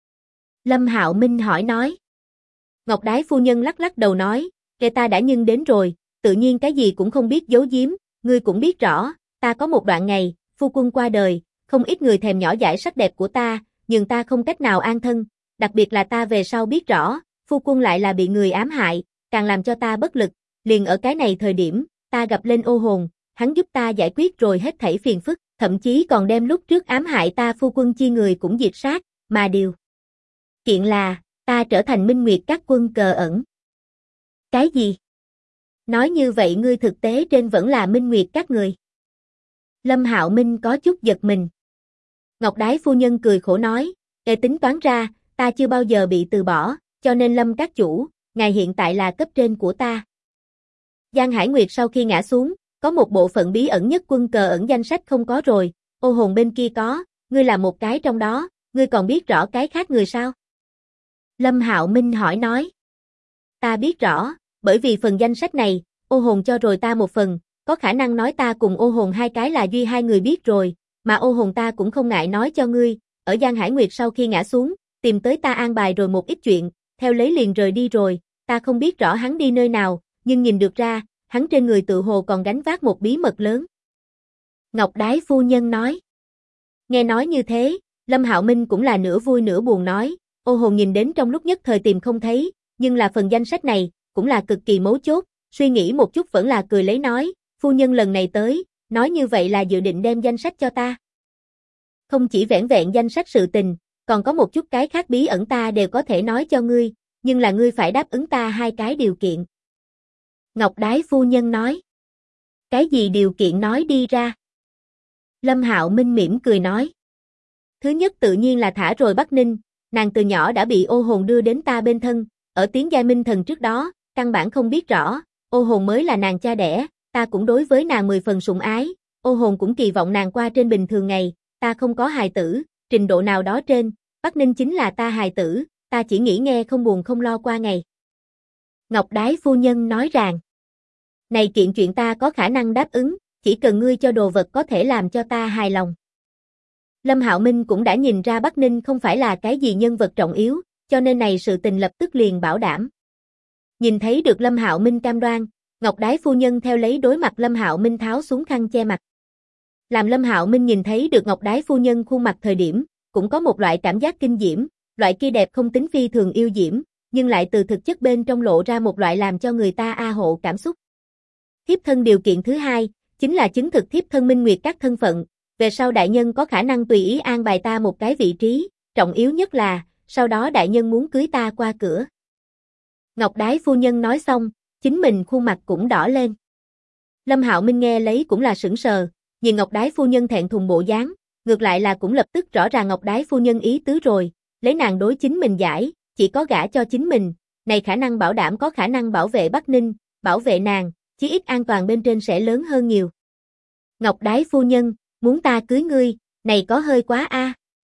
Lâm Hạo Minh hỏi nói. Ngọc Đái phu nhân lắc lắc đầu nói, kẻ ta đã nhân đến rồi, tự nhiên cái gì cũng không biết giấu giếm, ngươi cũng biết rõ, ta có một đoạn ngày, phu quân qua đời, không ít người thèm nhỏ dãi sắc đẹp của ta, nhưng ta không cách nào an thân, đặc biệt là ta về sau biết rõ, phu quân lại là bị người ám hại, càng làm cho ta bất lực, liền ở cái này thời điểm, ta gặp lên ô hồn, hắn giúp ta giải quyết rồi hết thảy phiền phức, thậm chí còn đem lúc trước ám hại ta phu quân chi người cũng diệt sát, mà điều kiện là, ta trở thành Minh Nguyệt các quân cờ ẩn. Cái gì? Nói như vậy ngươi thực tế trên vẫn là Minh Nguyệt các người. Lâm Hạo Minh có chút giật mình. Ngọc Đái phu nhân cười khổ nói, tính toán ra, ta chưa bao giờ bị từ bỏ, cho nên Lâm các chủ, ngài hiện tại là cấp trên của ta. Giang Hải Nguyệt sau khi ngã xuống, có một bộ phận bí ẩn nhất quân cờ ẩn danh sách không có rồi, ô hồn bên kia có, ngươi là một cái trong đó, ngươi còn biết rõ cái khác người sao? Lâm Hạo Minh hỏi nói. Ta biết rõ, bởi vì phần danh sách này, ô hồn cho rồi ta một phần, có khả năng nói ta cùng ô hồn hai cái là duy hai người biết rồi, mà ô hồn ta cũng không ngại nói cho ngươi, ở Giang Hải Nguyệt sau khi ngã xuống, tìm tới ta an bài rồi một ít chuyện, theo lấy liền rời đi rồi, ta không biết rõ hắn đi nơi nào, nhưng nhìn được ra, hắn trên người tự hồ còn gánh vác một bí mật lớn. Ngọc Đái phu nhân nói. Nghe nói như thế, Lâm Hạo Minh cũng là nửa vui nửa buồn nói, ô hồn nhìn đến trong lúc nhất thời tìm không thấy, nhưng là phần danh sách này, cũng là cực kỳ mấu chốt, suy nghĩ một chút vẫn là cười lấy nói, phu nhân lần này tới, nói như vậy là dự định đem danh sách cho ta. Không chỉ vẻn vẹn danh sách sự tình, còn có một chút cái khác bí ẩn ta đều có thể nói cho ngươi, nhưng là ngươi phải đáp ứng ta hai cái điều kiện. Ngọc Đái phu nhân nói. Cái gì điều kiện nói đi ra? Lâm Hạo Minh mỉm cười nói. Thứ nhất tự nhiên là thả rồi Bắc Ninh, nàng từ nhỏ đã bị ô hồn đưa đến ta bên thân, ở tiếng giai minh thần trước đó, căn bản không biết rõ, ô hồn mới là nàng cha đẻ, ta cũng đối với nàng 10 phần sủng ái, ô hồn cũng kỳ vọng nàng qua trên bình thường ngày, ta không có hài tử, trình độ nào đó trên, Bắc Ninh chính là ta hài tử, ta chỉ nghĩ nghe không buồn không lo qua ngày. Ngọc Đái phu nhân nói rằng, này kiện chuyện ta có khả năng đáp ứng, chỉ cần ngươi cho đồ vật có thể làm cho ta hài lòng. Lâm Hạo Minh cũng đã nhìn ra Bắc Ninh không phải là cái gì nhân vật trọng yếu, cho nên này sự tình lập tức liền bảo đảm. Nhìn thấy được Lâm Hạo Minh cam đoan, Ngọc Đái phu nhân theo lấy đối mặt Lâm Hạo Minh tháo xuống khăn che mặt. Làm Lâm Hạo Minh nhìn thấy được Ngọc Đái phu nhân khuôn mặt thời điểm, cũng có một loại cảm giác kinh diễm, loại kia đẹp không tính phi thường yêu diễm, nhưng lại từ thực chất bên trong lộ ra một loại làm cho người ta a hộ cảm xúc. Thiếp thân điều kiện thứ hai, chính là chứng thực thiếp thân Minh Nguyệt các thân phận, về sau đại nhân có khả năng tùy ý an bài ta một cái vị trí, trọng yếu nhất là, sau đó đại nhân muốn cưới ta qua cửa. Ngọc Đái phu nhân nói xong, chính mình khuôn mặt cũng đỏ lên. Lâm Hạo Minh nghe lấy cũng là sững sờ, nhìn Ngọc Đái phu nhân thẹn thùng bộ dáng, ngược lại là cũng lập tức rõ ràng Ngọc Đái phu nhân ý tứ rồi, lấy nàng đối chính mình giải, chỉ có gả cho chính mình, này khả năng bảo đảm có khả năng bảo vệ Bắc Ninh, bảo vệ nàng, chí ít an toàn bên trên sẽ lớn hơn nhiều. Ngọc Đái phu nhân, muốn ta cưới ngươi, này có hơi quá a.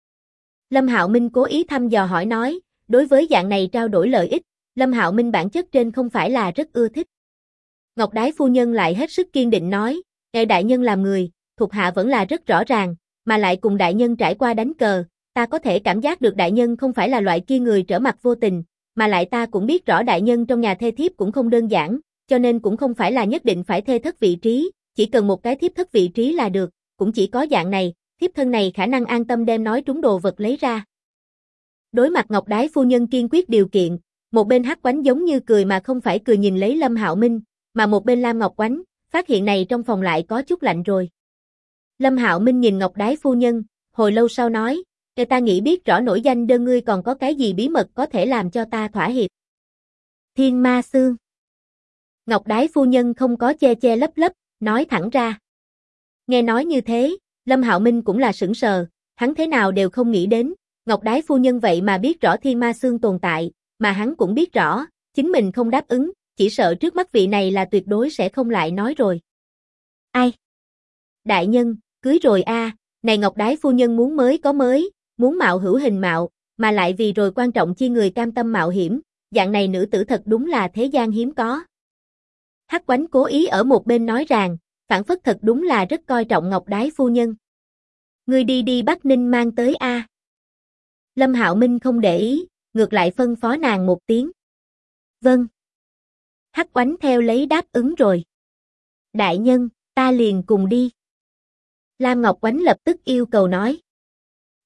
Lâm Hạo Minh cố ý thăm dò hỏi nói, đối với dạng này trao đổi lợi ích, Lâm Hạo Minh bản chất trên không phải là rất ưa thích. Ngọc Đái phu nhân lại hết sức kiên định nói, đại nhân làm người, thuộc hạ vẫn là rất rõ ràng, mà lại cùng đại nhân trải qua đánh cờ, ta có thể cảm giác được đại nhân không phải là loại kia người trở mặt vô tình, mà lại ta cũng biết rõ đại nhân trong nhà thê thiếp cũng không đơn giản, cho nên cũng không phải là nhất định phải thê thất vị trí, chỉ cần một cái thiếp thất vị trí là được, cũng chỉ có dạng này, thiếp thân này khả năng an tâm đem nói trúng đồ vật lấy ra. Đối mặt Ngọc Đái phu nhân kiên quyết điều kiện, một bên Hắc Oánh giống như cười mà không phải cười nhìn lấy Lâm Hạo Minh, mà một bên Lam Ngọc Oánh, phát hiện này trong phòng lại có chút lạnh rồi. Lâm Hạo Minh nhìn Ngọc Đái phu nhân, hồi lâu sau nói, ta nghĩ biết rõ nổi danh đơn ngươi còn có cái gì bí mật có thể làm cho ta thỏa hiệp. Thiên ma xương. Ngọc Đái phu nhân không có che che lấp lấp, nói thẳng ra. Nghe nói như thế, Lâm Hạo Minh cũng là sững sờ, hắn thế nào đều không nghĩ đến, Ngọc Đái phu nhân vậy mà biết rõ thiên ma xương tồn tại, mà hắn cũng biết rõ, chính mình không đáp ứng, chỉ sợ trước mắt vị này là tuyệt đối sẽ không lại nói rồi. Ai? Đại nhân, cưới rồi a, này Ngọc Đái phu nhân muốn mới có mới, muốn mạo hữu hình mạo, mà lại vì rồi quan trọng chi người cam tâm mạo hiểm, dạng này nữ tử thật đúng là thế gian hiếm có. Hắc Oánh cố ý ở một bên nói rằng, phản phất thật đúng là rất coi trọng Ngọc Đái phu nhân. Ngươi đi Bắc Ninh mang tới a. Lâm Hạo Minh không để ý, ngược lại phân phó nàng một tiếng. Vâng. Hắc Oánh theo lấy đáp ứng rồi. Đại nhân, ta liền cùng đi. Lam Ngọc Oánh lập tức yêu cầu nói.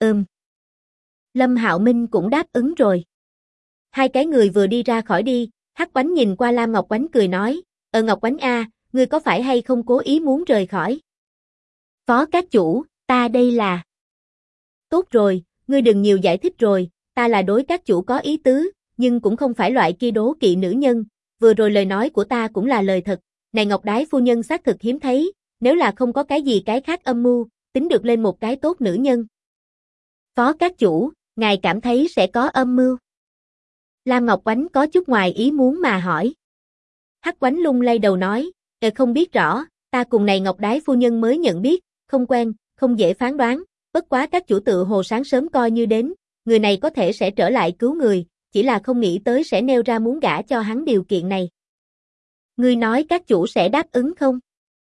Lâm Hạo Minh cũng đáp ứng rồi. Hai cái người vừa đi ra khỏi đi, Hắc Oánh nhìn qua Lam Ngọc Oánh cười nói, Ngọc Oánh a, ngươi có phải hay không cố ý muốn rời khỏi? Phó các chủ, ta đây là... Tốt rồi, ngươi đừng nhiều giải thích rồi, ta là đối các chủ có ý tứ, nhưng cũng không phải loại kia đố kỵ nữ nhân, vừa rồi lời nói của ta cũng là lời thật, này Ngọc Đái phu nhân xác thực hiếm thấy, nếu là không có cái gì cái khác âm mưu, tính được lên một cái tốt nữ nhân. Phó các chủ, ngài cảm thấy sẽ có âm mưu? Lam Ngọc Oánh có chút ngoài ý muốn mà hỏi. Hắc Oánh lung lay đầu nói, không biết rõ, ta cùng này Ngọc Đái phu nhân mới nhận biết, không quen, không dễ phán đoán, bất quá các chủ tự hồ sáng sớm coi như đến, người này có thể sẽ trở lại cứu người, chỉ là không nghĩ tới sẽ nêu ra muốn gả cho hắn điều kiện này. Ngươi nói các chủ sẽ đáp ứng không?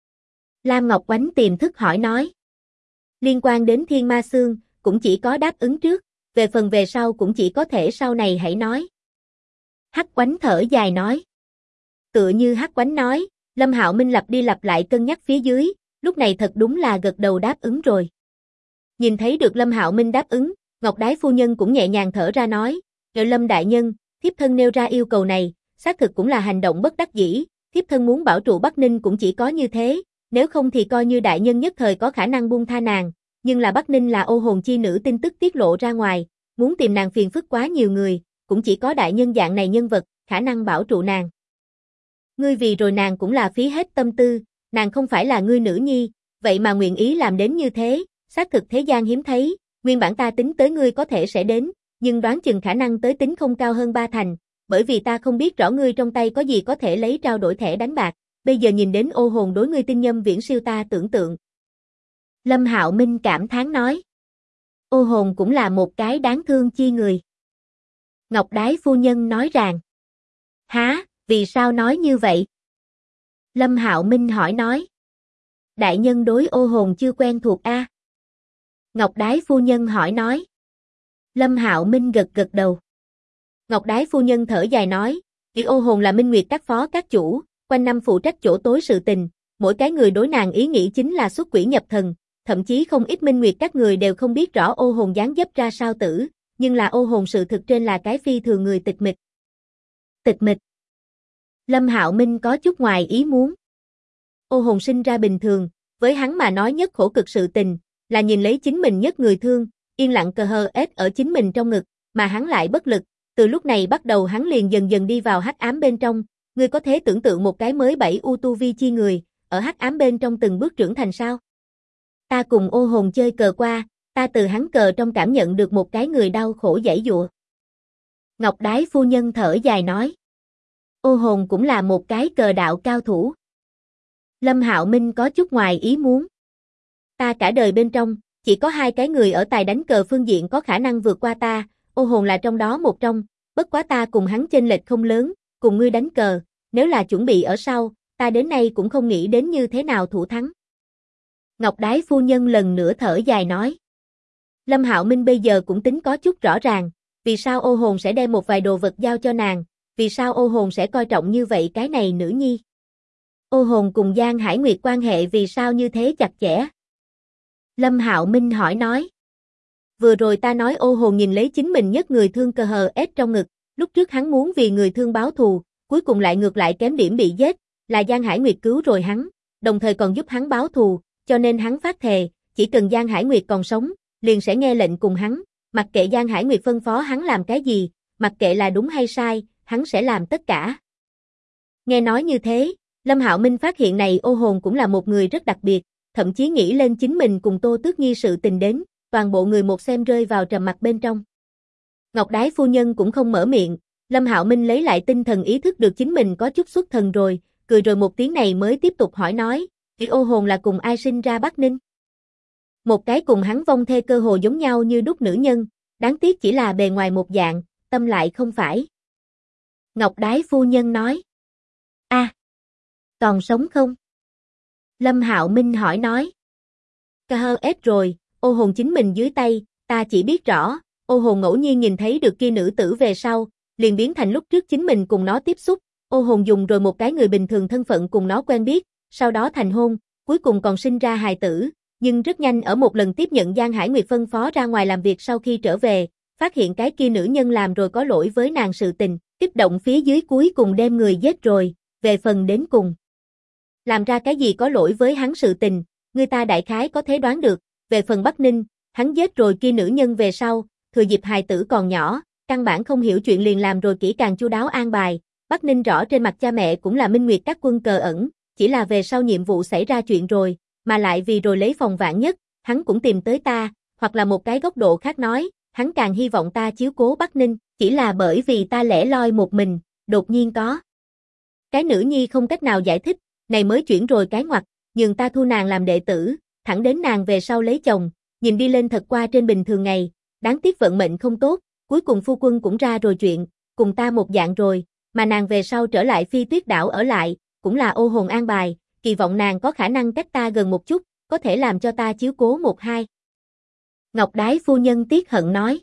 Lam Ngọc Oánh tiềm thức hỏi nói. Liên quan đến Thiên Ma Xương, cũng chỉ có đáp ứng trước, về phần về sau cũng chỉ có thể sau này hãy nói. Hắc Oánh thở dài nói. Tựa như Hắc Oánh nói, Lâm Hạo Minh lặp đi lặp lại cân nhắc phía dưới, lúc này thật đúng là gật đầu đáp ứng rồi. Nhìn thấy được Lâm Hạo Minh đáp ứng, Ngọc Đái phu nhân cũng nhẹ nhàng thở ra nói, Lâm đại nhân, thiếp thân nêu ra yêu cầu này, xác thực cũng là hành động bất đắc dĩ, thiếp thân muốn bảo trụ Bắc Ninh cũng chỉ có như thế, nếu không thì coi như đại nhân nhất thời có khả năng buông tha nàng, nhưng là Bắc Ninh là ô hồn chi nữ tin tức tiết lộ ra ngoài, muốn tìm nàng phiền phức quá nhiều người, cũng chỉ có đại nhân dạng này nhân vật, khả năng bảo trụ nàng. Ngươi vì rồi nàng cũng là phí hết tâm tư, nàng không phải là ngươi nữ nhi, vậy mà nguyện ý làm đến như thế, xác thực thế gian hiếm thấy, nguyên bản ta tính tới ngươi có thể sẽ đến, nhưng đoán chừng khả năng tới tính không cao hơn 3 thành, bởi vì ta không biết rõ ngươi trong tay có gì có thể lấy trao đổi thẻ đánh bạc, bây giờ nhìn đến ô hồn đối ngươi tinh nhâm viễn siêu ta tưởng tượng. Lâm Hạo Minh cảm thán nói. Ô hồn cũng là một cái đáng thương chi người. Ngọc Đái phu nhân nói rằng. Hả, vì sao nói như vậy? Lâm Hạo Minh hỏi nói. Đại nhân đối ô hồn chưa quen thuộc a? Ngọc Đái phu nhân hỏi nói. Lâm Hạo Minh gật gật đầu. Ngọc Đái phu nhân thở dài nói, ô hồn là Minh Nguyệt các phó các chủ, quanh năm phụ trách chỗ tối sự tình, mỗi cái người đối nàng ý nghĩ chính là xuất quỷ nhập thần, thậm chí không ít Minh Nguyệt các người đều không biết rõ ô hồn dáng dấp ra sao tử, nhưng là ô hồn sự thực trên là cái phi thường người tịch mịch. Tịch mịch. Lâm Hạo Minh có chút ngoài ý muốn. Ô hồn sinh ra bình thường, với hắn mà nói nhất khổ cực sự tình, là nhìn lấy chính mình nhất người thương, yên lặng cờ hờ ết ở chính mình trong ngực, mà hắn lại bất lực, từ lúc này bắt đầu hắn liền dần dần đi vào hắc ám bên trong, ngươi có thể tưởng tượng một cái mới 7 u tu vi chi người, ở hắc ám bên trong từng bước trưởng thành sao? Ta cùng ô hồn chơi cờ qua, ta từ hắn cờ trong cảm nhận được một cái người đau khổ giãy giụa. Ngọc Đái phu nhân thở dài nói. Ô hồn cũng là một cái cờ đạo cao thủ. Lâm Hạo Minh có chút ngoài ý muốn. Ta cả đời bên trong, chỉ có 2 cái người ở tài đánh cờ phương diện có khả năng vượt qua ta, ô hồn là trong đó một trong, bất quá ta cùng hắn chênh lệch không lớn, cùng ngươi đánh cờ, nếu là chuẩn bị ở sau, ta đến nay cũng không nghĩ đến như thế nào thủ thắng. Ngọc Đái phu nhân lần nữa thở dài nói. Lâm Hạo Minh bây giờ cũng tính có chút rõ ràng, vì sao ô hồn sẽ đem một vài đồ vật giao cho nàng, vì sao ô hồn sẽ coi trọng như vậy cái này nữ nhi. Ô hồn cùng Giang Hải Nguyệt quan hệ vì sao như thế chặt chẽ? Lâm Hạo Minh hỏi nói. Vừa rồi ta nói ô hồn nhìn lấy chính mình nhất người thương cờ hờ ết trong ngực, lúc trước hắn muốn vì người thương báo thù, cuối cùng lại ngược lại kém điểm bị giết, là Giang Hải Nguyệt cứu rồi hắn, đồng thời còn giúp hắn báo thù, cho nên hắn phát thề, chỉ cần Giang Hải Nguyệt còn sống, liền sẽ nghe lệnh cùng hắn, mặc kệ Giang Hải Nguyệt phân phó hắn làm cái gì, mặc kệ là đúng hay sai, hắn sẽ làm tất cả. Nghe nói như thế, Lâm Hạo Minh phát hiện này ô hồn cũng là một người rất đặc biệt, thậm chí nghĩ lên chính mình cùng Tô Tước Nhi sự tình đến, toàn bộ người một xem rơi vào trầm mặc bên trong. Ngọc Đái phu nhân cũng không mở miệng, Lâm Hạo Minh lấy lại tinh thần ý thức được chính mình có chút xuất thần rồi, cười rồi một tiếng này mới tiếp tục hỏi nói, ô hồn là cùng ai sinh ra Bắc Ninh? Một cái cùng hắn vong thê cơ hồ giống nhau như đúc nữ nhân, đáng tiếc chỉ là bề ngoài một dạng, tâm lại không phải. Ngọc Đái phu nhân nói. Còn sống không? Lâm Hạo Minh hỏi nói. KHS rồi, ô hồn chính mình dưới tay, ta chỉ biết rõ, ô hồn ngẫu nhiên nhìn thấy được kia nữ tử về sau, liền biến thành lúc trước chính mình cùng nó tiếp xúc, ô hồn dùng rồi một cái người bình thường thân phận cùng nó quen biết, sau đó thành hôn, cuối cùng còn sinh ra hài tử, nhưng rất nhanh ở một lần tiếp nhận Giang Hải Nguyệt phân phó ra ngoài làm việc sau khi trở về, phát hiện cái kia nữ nhân làm rồi có lỗi với nàng sự tình, Kích động phía dưới cuối cùng đem người giết rồi, về phần đến cùng. Làm ra cái gì có lỗi với hắn sự tình, người ta đại khái có thể đoán được, về phần Bắc Ninh, hắn giết rồi kia nữ nhân về sau, thừa dịp hài tử còn nhỏ, căn bản không hiểu chuyện liền làm rồi kỹ càng chu đáo an bài, Bắc Ninh rõ trên mặt cha mẹ cũng là minh nguyệt các quân cờ ẩn, chỉ là về sau nhiệm vụ xảy ra chuyện rồi, mà lại vì rồi lấy phòng vạn nhất, hắn cũng tìm tới ta, hoặc là một cái góc độ khác nói, hắn càng hy vọng ta chiếu cố Bắc Ninh, chỉ là bởi vì ta lẻ loi một mình, đột nhiên có. Cái nữ nhi không cách nào giải thích, này mới chuyển rồi cái ngoặt, nhường ta thu nàng làm đệ tử, thẳng đến nàng về sau lấy chồng, nhìn đi lên thật qua trên bình thường ngày, đáng tiếc vận mệnh không tốt, cuối cùng phu quân cũng ra rồi chuyện, cùng ta một dạng rồi, mà nàng về sau trở lại Phi Tuyết đảo ở lại, cũng là ô hồn an bài, kỳ vọng nàng có khả năng cách ta gần một chút, có thể làm cho ta chiếu cố một hai. Ngọc Đái phu nhân tiếc hận nói.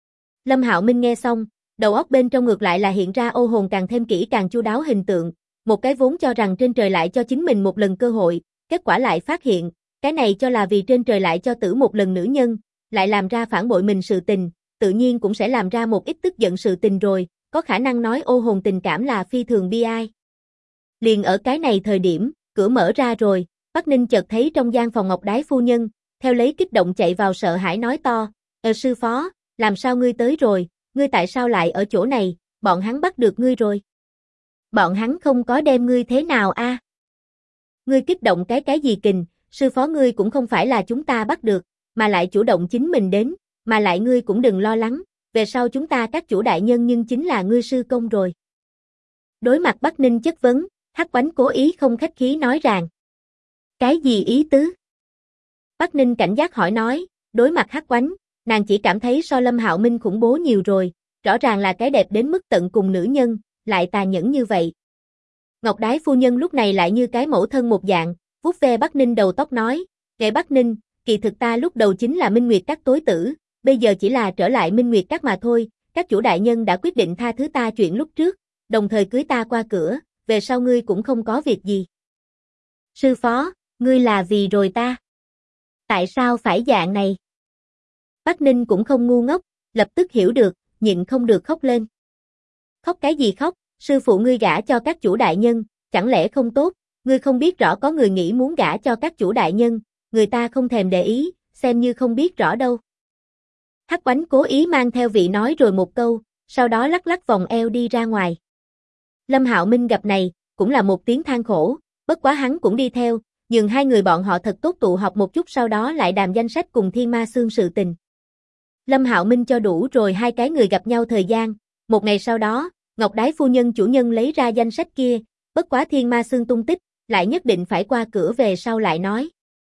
Lâm Hạo Minh nghe xong, đầu óc bên trong ngược lại là hiện ra ô hồn càng thêm kỹ càng chu đáo hình tượng, một cái vốn cho rằng trên trời lại cho chính mình một lần cơ hội, kết quả lại phát hiện, cái này cho là vì trên trời lại cho tử một lần nữ nhân, lại làm ra phản bội mình sự tình, tự nhiên cũng sẽ làm ra một ít tức giận sự tình rồi, có khả năng nói ô hồn tình cảm là phi thường bi ai. Liền ở cái này thời điểm, cửa mở ra rồi, Bắc Ninh chợt thấy trong gian phòng Ngọc Đái phu nhân, theo lấy kích động chạy vào sợ hãi nói to, sư phó, làm sao ngươi tới rồi, ngươi tại sao lại ở chỗ này, bọn hắn bắt được ngươi rồi. Bọn hắn không có đem ngươi thế nào a? Ngươi kích động cái gì kình, sư phó ngươi cũng không phải là chúng ta bắt được, mà lại chủ động chính mình đến, mà lại ngươi cũng đừng lo lắng, về sau chúng ta các chủ đại nhân nhưng chính là ngươi sư công rồi. Đối mặt Bắc Ninh chất vấn, Hắc Oánh cố ý không khách khí nói rằng. Cái gì ý tứ? Bắc Ninh cảnh giác hỏi nói, đối mặt Hắc Oánh, nàng chỉ cảm thấy so Lâm Hạo Minh khủng bố nhiều rồi, rõ ràng là cái đẹp đến mức tận cùng nữ nhân, lại tà nhẫn như vậy. Ngọc Đái phu nhân lúc này lại như cái mẫu thân một dạng, vuốt ve Bắc Ninh đầu tóc nói, kệ Bắc Ninh, kỳ thực ta lúc đầu chính là Minh Nguyệt các tối tử, bây giờ chỉ là trở lại Minh Nguyệt các mà thôi, các chủ đại nhân đã quyết định tha thứ ta chuyện lúc trước, đồng thời cưới ta qua cửa, về sau ngươi cũng không có việc gì. Sư phó, ngươi là vì rồi ta. Tại sao phải dạng này? Bắc Ninh cũng không ngu ngốc, lập tức hiểu được, nhịn không được khóc lên. Khóc cái gì khóc, sư phụ ngươi gả cho các chủ đại nhân, chẳng lẽ không tốt, ngươi không biết rõ có người nghĩ muốn gả cho các chủ đại nhân, người ta không thèm để ý, xem như không biết rõ đâu. Hắc Oánh cố ý mang theo vị nói rồi một câu, sau đó lắc lắc vòng eo đi ra ngoài. Lâm Hạo Minh gặp này, cũng là một tiếng than khổ, bất quá hắn cũng đi theo, nhưng hai người bọn họ thật tốt tụ họp một chút sau đó lại đàm danh sách cùng Thiên Ma Xương sự tình. Lâm Hạo Minh cho đủ rồi hai cái người gặp nhau thời gian, một ngày sau đó, Ngọc Đái phu nhân chủ nhân lấy ra danh sách kia, bất quá Thiên Ma Xương tung tích, lại nhất định phải qua cửa về sau lại nói.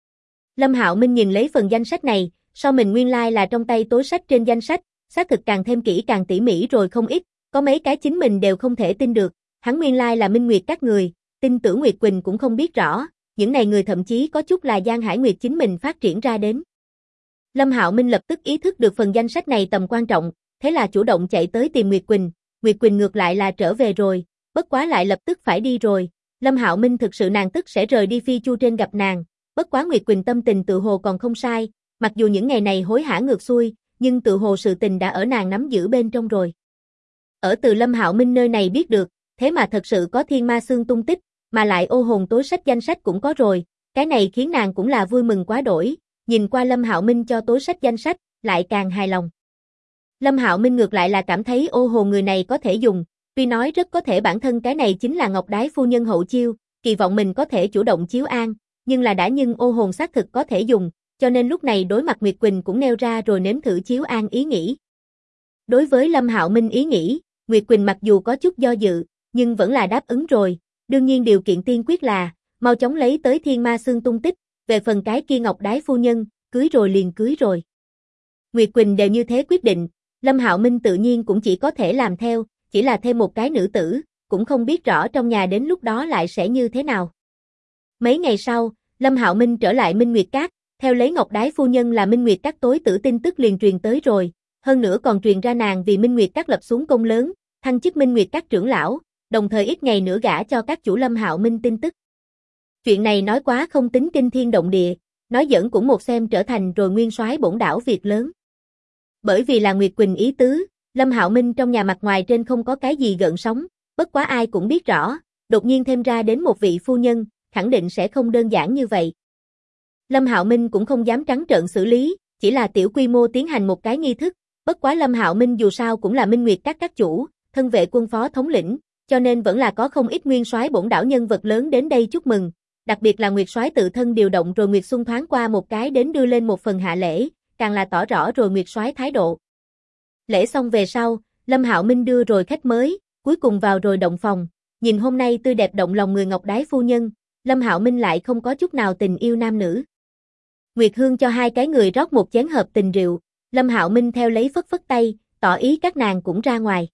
Lâm Hạo Minh nhìn lấy phần danh sách này, so mình nguyên lai là trong tay tối sách trên danh sách, xác thực càng thêm kỹ càng tỉ mỉ rồi không ít, có mấy cái chính mình đều không thể tin được, hắn nguyên lai là Minh Nguyệt các người, tin tưởng Nguyệt Quỳnh cũng không biết rõ, những này người thậm chí có chút là Giang Hải Nguyệt chính mình phát triển ra đến. Lâm Hạo Minh lập tức ý thức được phần danh sách này tầm quan trọng, thế là chủ động chạy tới tìm Nguyệt Quỳnh ngược lại là trở về rồi, bất quá lại lập tức phải đi rồi, Lâm Hạo Minh thực sự nàng tức sẽ rời đi Phi Chu trên gặp nàng, bất quá Nguyệt Quỳnh tâm tình tự hồ còn không sai, mặc dù những ngày này hối hả ngược xuôi, nhưng tự hồ sự tình đã ở nàng nắm giữ bên trong rồi. Ở từ Lâm Hạo Minh nơi này biết được, thế mà thật sự có Thiên Ma Xương tung tích, mà lại ô hồn tối sách danh sách cũng có rồi, cái này khiến nàng cũng là vui mừng quá đổi, nhìn qua Lâm Hạo Minh cho tối sách danh sách, lại càng hài lòng. Lâm Hạo Minh ngược lại là cảm thấy ô hồn người này có thể dùng, tuy nói rất có thể bản thân cái này chính là Ngọc Đái phu nhân hậu chiêu, kỳ vọng mình có thể chủ động chiếu an, nhưng là đã nhưng ô hồn xác thực có thể dùng, cho nên lúc này đối mặt Nguyệt Quỳnh cũng nêu ra rồi nếm thử chiếu an ý nghĩ. Đối với Lâm Hạo Minh ý nghĩ, Nguyệt Quỳnh mặc dù có chút do dự, nhưng vẫn là đáp ứng rồi, đương nhiên điều kiện tiên quyết là, mau chóng lấy tới Thiên Ma Xương tung tích, về phần cái kia Ngọc Đái phu nhân, cưới rồi liền cưới rồi. Nguyệt Quỳnh đều như thế quyết định, Lâm Hạo Minh tự nhiên cũng chỉ có thể làm theo, chỉ là thêm một cái nữ tử, cũng không biết rõ trong nhà đến lúc đó lại sẽ như thế nào. Mấy ngày sau, Lâm Hạo Minh trở lại Minh Nguyệt Các, theo lấy Ngọc Đái phu nhân là Minh Nguyệt Các tối tử tin tức liền truyền tới rồi, hơn nữa còn truyền ra nàng vì Minh Nguyệt Các lập xuống công lớn, thăng chức Minh Nguyệt Các trưởng lão, đồng thời ít ngày nữa gả cho các chủ Lâm Hạo Minh tin tức. Chuyện này nói quá không tính kinh thiên động địa, nói giỡn cũng một xem trở thành rồi nguyên soái bổn đảo việc lớn. Bởi vì là Nguyệt Quỳnh ý tứ, Lâm Hạo Minh trong nhà mặt ngoài trên không có cái gì gợn sóng, bất quá ai cũng biết rõ, đột nhiên thêm ra đến một vị phu nhân, khẳng định sẽ không đơn giản như vậy. Lâm Hạo Minh cũng không dám trắng trợn xử lý, chỉ là tiểu quy mô tiến hành một cái nghi thức, bất quá Lâm Hạo Minh dù sao cũng là Minh Nguyệt các chủ, thân vệ quân phó thống lĩnh, cho nên vẫn là có không ít nguyên soái bổn đảo nhân vật lớn đến đây chúc mừng, đặc biệt là Nguyệt soái tự thân điều động rồi Nguyệt Xuân thoáng qua một cái đến đưa lên một phần hạ lễ, càng là tỏ rõ rồi Nguyệt soái thái độ. Lễ xong về sau, Lâm Hạo Minh đưa rồi khách mới, cuối cùng vào rồi động phòng, nhìn hôm nay tươi đẹp động lòng người Ngọc Đái phu nhân, Lâm Hạo Minh lại không có chút nào tình yêu nam nữ. Nguyệt Hương cho hai cái người rót một chén hợp tình rượu, Lâm Hạo Minh theo lấy phất phất tay, tỏ ý các nàng cũng ra ngoài.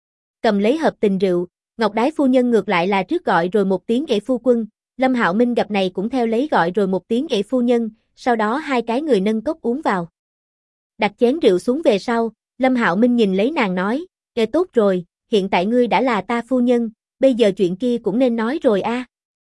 Cầm lấy hợp tình rượu, Ngọc Đái phu nhân ngược lại là trước gọi rồi một tiếng ghệ phu quân, Lâm Hạo Minh gặp này cũng theo lấy gọi rồi một tiếng ghệ phu nhân, sau đó hai cái người nâng cốc uống vào. Đặt chén rượu xuống về sau, Lâm Hạo Minh nhìn lấy nàng nói, "Kệ tốt rồi, hiện tại ngươi đã là ta phu nhân, bây giờ chuyện kia cũng nên nói rồi a."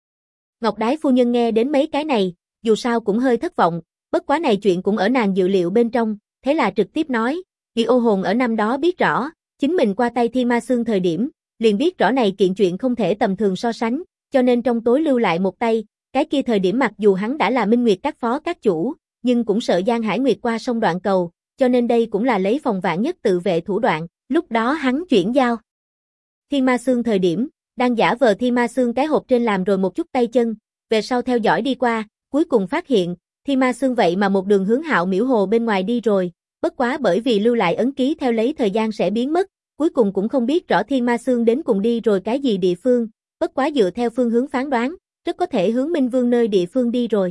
Ngọc Đái phu nhân nghe đến mấy cái này, dù sao cũng hơi thất vọng, bất quá này chuyện cũng ở nàng dự liệu bên trong, thế là trực tiếp nói, "Kỳ Ô Hồn ở năm đó biết rõ, chính mình qua tay Thi Ma Xương thời điểm, liền biết rõ này kiện chuyện không thể tầm thường so sánh, cho nên trong tối lưu lại một tay, cái kia thời điểm mặc dù hắn đã là Minh Nguyệt các phó các chủ, nhưng cũng sợ Giang Hải Nguyệt qua sông đoạn cầu, cho nên đây cũng là lấy phòng vạn nhất tự vệ thủ đoạn, lúc đó hắn chuyển giao Thi Ma Xương thời điểm, đang giả vờ Thi Ma Xương cái hộp trên làm rồi một chút tay chân, về sau theo dõi đi qua, cuối cùng phát hiện, Thi Ma Xương vậy mà một đường hướng Hạo Miễu Hồ bên ngoài đi rồi, bất quá bởi vì lưu lại ấn ký theo lấy thời gian sẽ biến mất, cuối cùng cũng không biết rõ Thi Ma Xương đến cùng đi rồi cái gì địa phương, bất quá dựa theo phương hướng phán đoán, rất có thể hướng Minh Vương nơi địa phương đi rồi."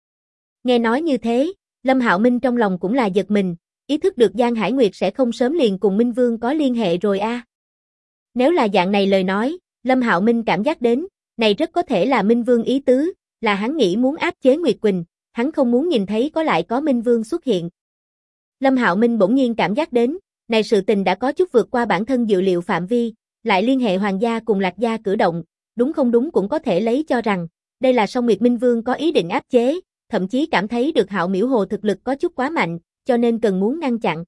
Nghe nói như thế, Lâm Hạo Minh trong lòng cũng là giật mình, ý thức được Giang Hải Nguyệt sẽ không sớm liền cùng Minh Vương có liên hệ rồi a. Nếu là dạng này lời nói, Lâm Hạo Minh cảm giác đến, này rất có thể là Minh Vương ý tứ, là hắn nghĩ muốn áp chế Nguyệt Quỳnh, hắn không muốn nhìn thấy lại có Minh Vương xuất hiện. Lâm Hạo Minh bỗng nhiên cảm giác đến, này sự tình đã có chút vượt qua bản thân dự liệu phạm vi, lại liên hệ Hoàng gia cùng Lạc gia cử động, đúng không đúng cũng có thể lấy cho rằng, đây là Song Nguyệt Minh Vương có ý định áp chế, thậm chí cảm thấy được Hạo Miễu Hồ thực lực có chút quá mạnh, cho nên cần muốn ngăn chặn.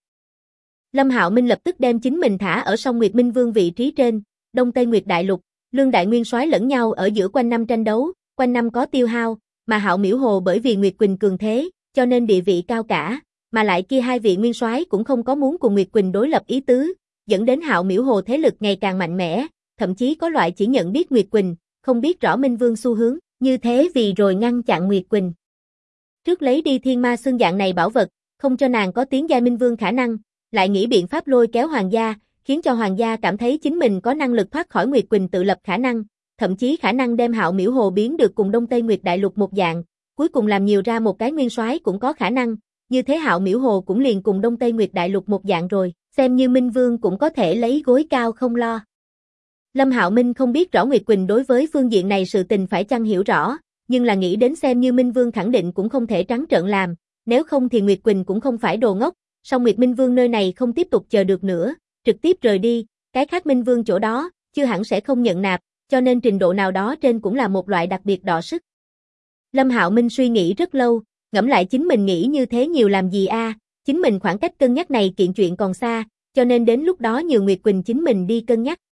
Lâm Hạo Minh lập tức đem chính mình thả ở Song Nguyệt Minh Vương vị trí trên, Đông Tây Nguyệt Đại Lục, Lương Đại Nguyên soái lẫn nhau ở giữa quanh năm tranh đấu, quanh năm có tiêu hao, mà Hạo Miễu Hồ bởi vì Nguyệt Quỳnh cường thế, cho nên địa vị cao cả, mà lại kia hai vị nguyên soái cũng không có muốn cùng Nguyệt Quỳnh đối lập ý tứ, dẫn đến Hạo Miễu Hồ thế lực ngày càng mạnh mẽ, thậm chí có loại chỉ nhận biết Nguyệt Quỳnh, không biết rõ Minh Vương xu hướng, như thế vì rồi ngăn chặn Nguyệt Quỳnh. Trước lấy đi Thiên Ma Xương dạng này bảo vật, không cho nàng có tiến giai Minh Vương khả năng, lại nghĩ biện pháp lôi kéo Hoàng gia, khiến cho Hoàng gia cảm thấy chính mình có năng lực thoát khỏi Nguyệt Quỳnh tự lập khả năng, thậm chí khả năng đem Hạo Miễu Hồ biến được cùng Đông Tây Nguyệt Đại Lục một dạng, cuối cùng làm nhiều ra một cái nguyên soái cũng có khả năng, như thế Hạo Miễu Hồ cũng liền cùng Đông Tây Nguyệt Đại Lục một dạng rồi, xem như Minh Vương cũng có thể lấy gối cao không lo. Lâm Hạo Minh không biết rõ Nguyệt Quỳnh đối với phương diện này sự tình phải chăng hiểu rõ, nhưng là nghĩ đến xem như Minh Vương khẳng định cũng không thể trắng trợn làm, nếu không thì Nguyệt Quỳnh cũng không phải đồ ngốc, song Nguyệt Minh Vương nơi này không tiếp tục chờ được nữa, trực tiếp rời đi, cái khác Minh Vương chỗ đó, chưa hẳn sẽ không nhận nạp, cho nên trình độ nào đó trên cũng là một loại đặc biệt đọ sức. Lâm Hạo Minh suy nghĩ rất lâu, ngẫm lại chính mình nghĩ như thế nhiều làm gì a, chính mình khoảng cách cân nhắc này kiện chuyện còn xa, cho nên đến lúc đó nhờ Nguyệt Quỳnh chính mình đi cân nhắc.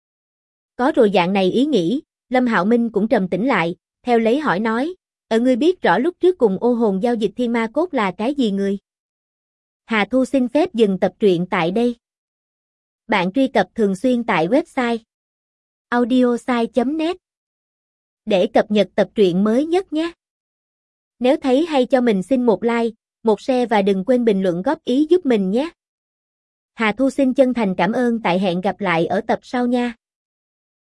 Có rồi dạng này ý nghĩ, Lâm Hạo Minh cũng trầm tĩnh lại, theo lấy hỏi nói, ngươi biết rõ lúc trước cùng Ô Hồn giao dịch Thiên Ma Cốt là cái gì người? Hà Thu xin phép dừng tập truyện tại đây. Bạn truy cập thường xuyên tại website audiosai.net để cập nhật tập truyện mới nhất nhé. Nếu thấy hay cho mình xin một like, một share và đừng quên bình luận góp ý giúp mình nhé. Hà Thu xin chân thành cảm ơn, tại hẹn gặp lại ở tập sau nha.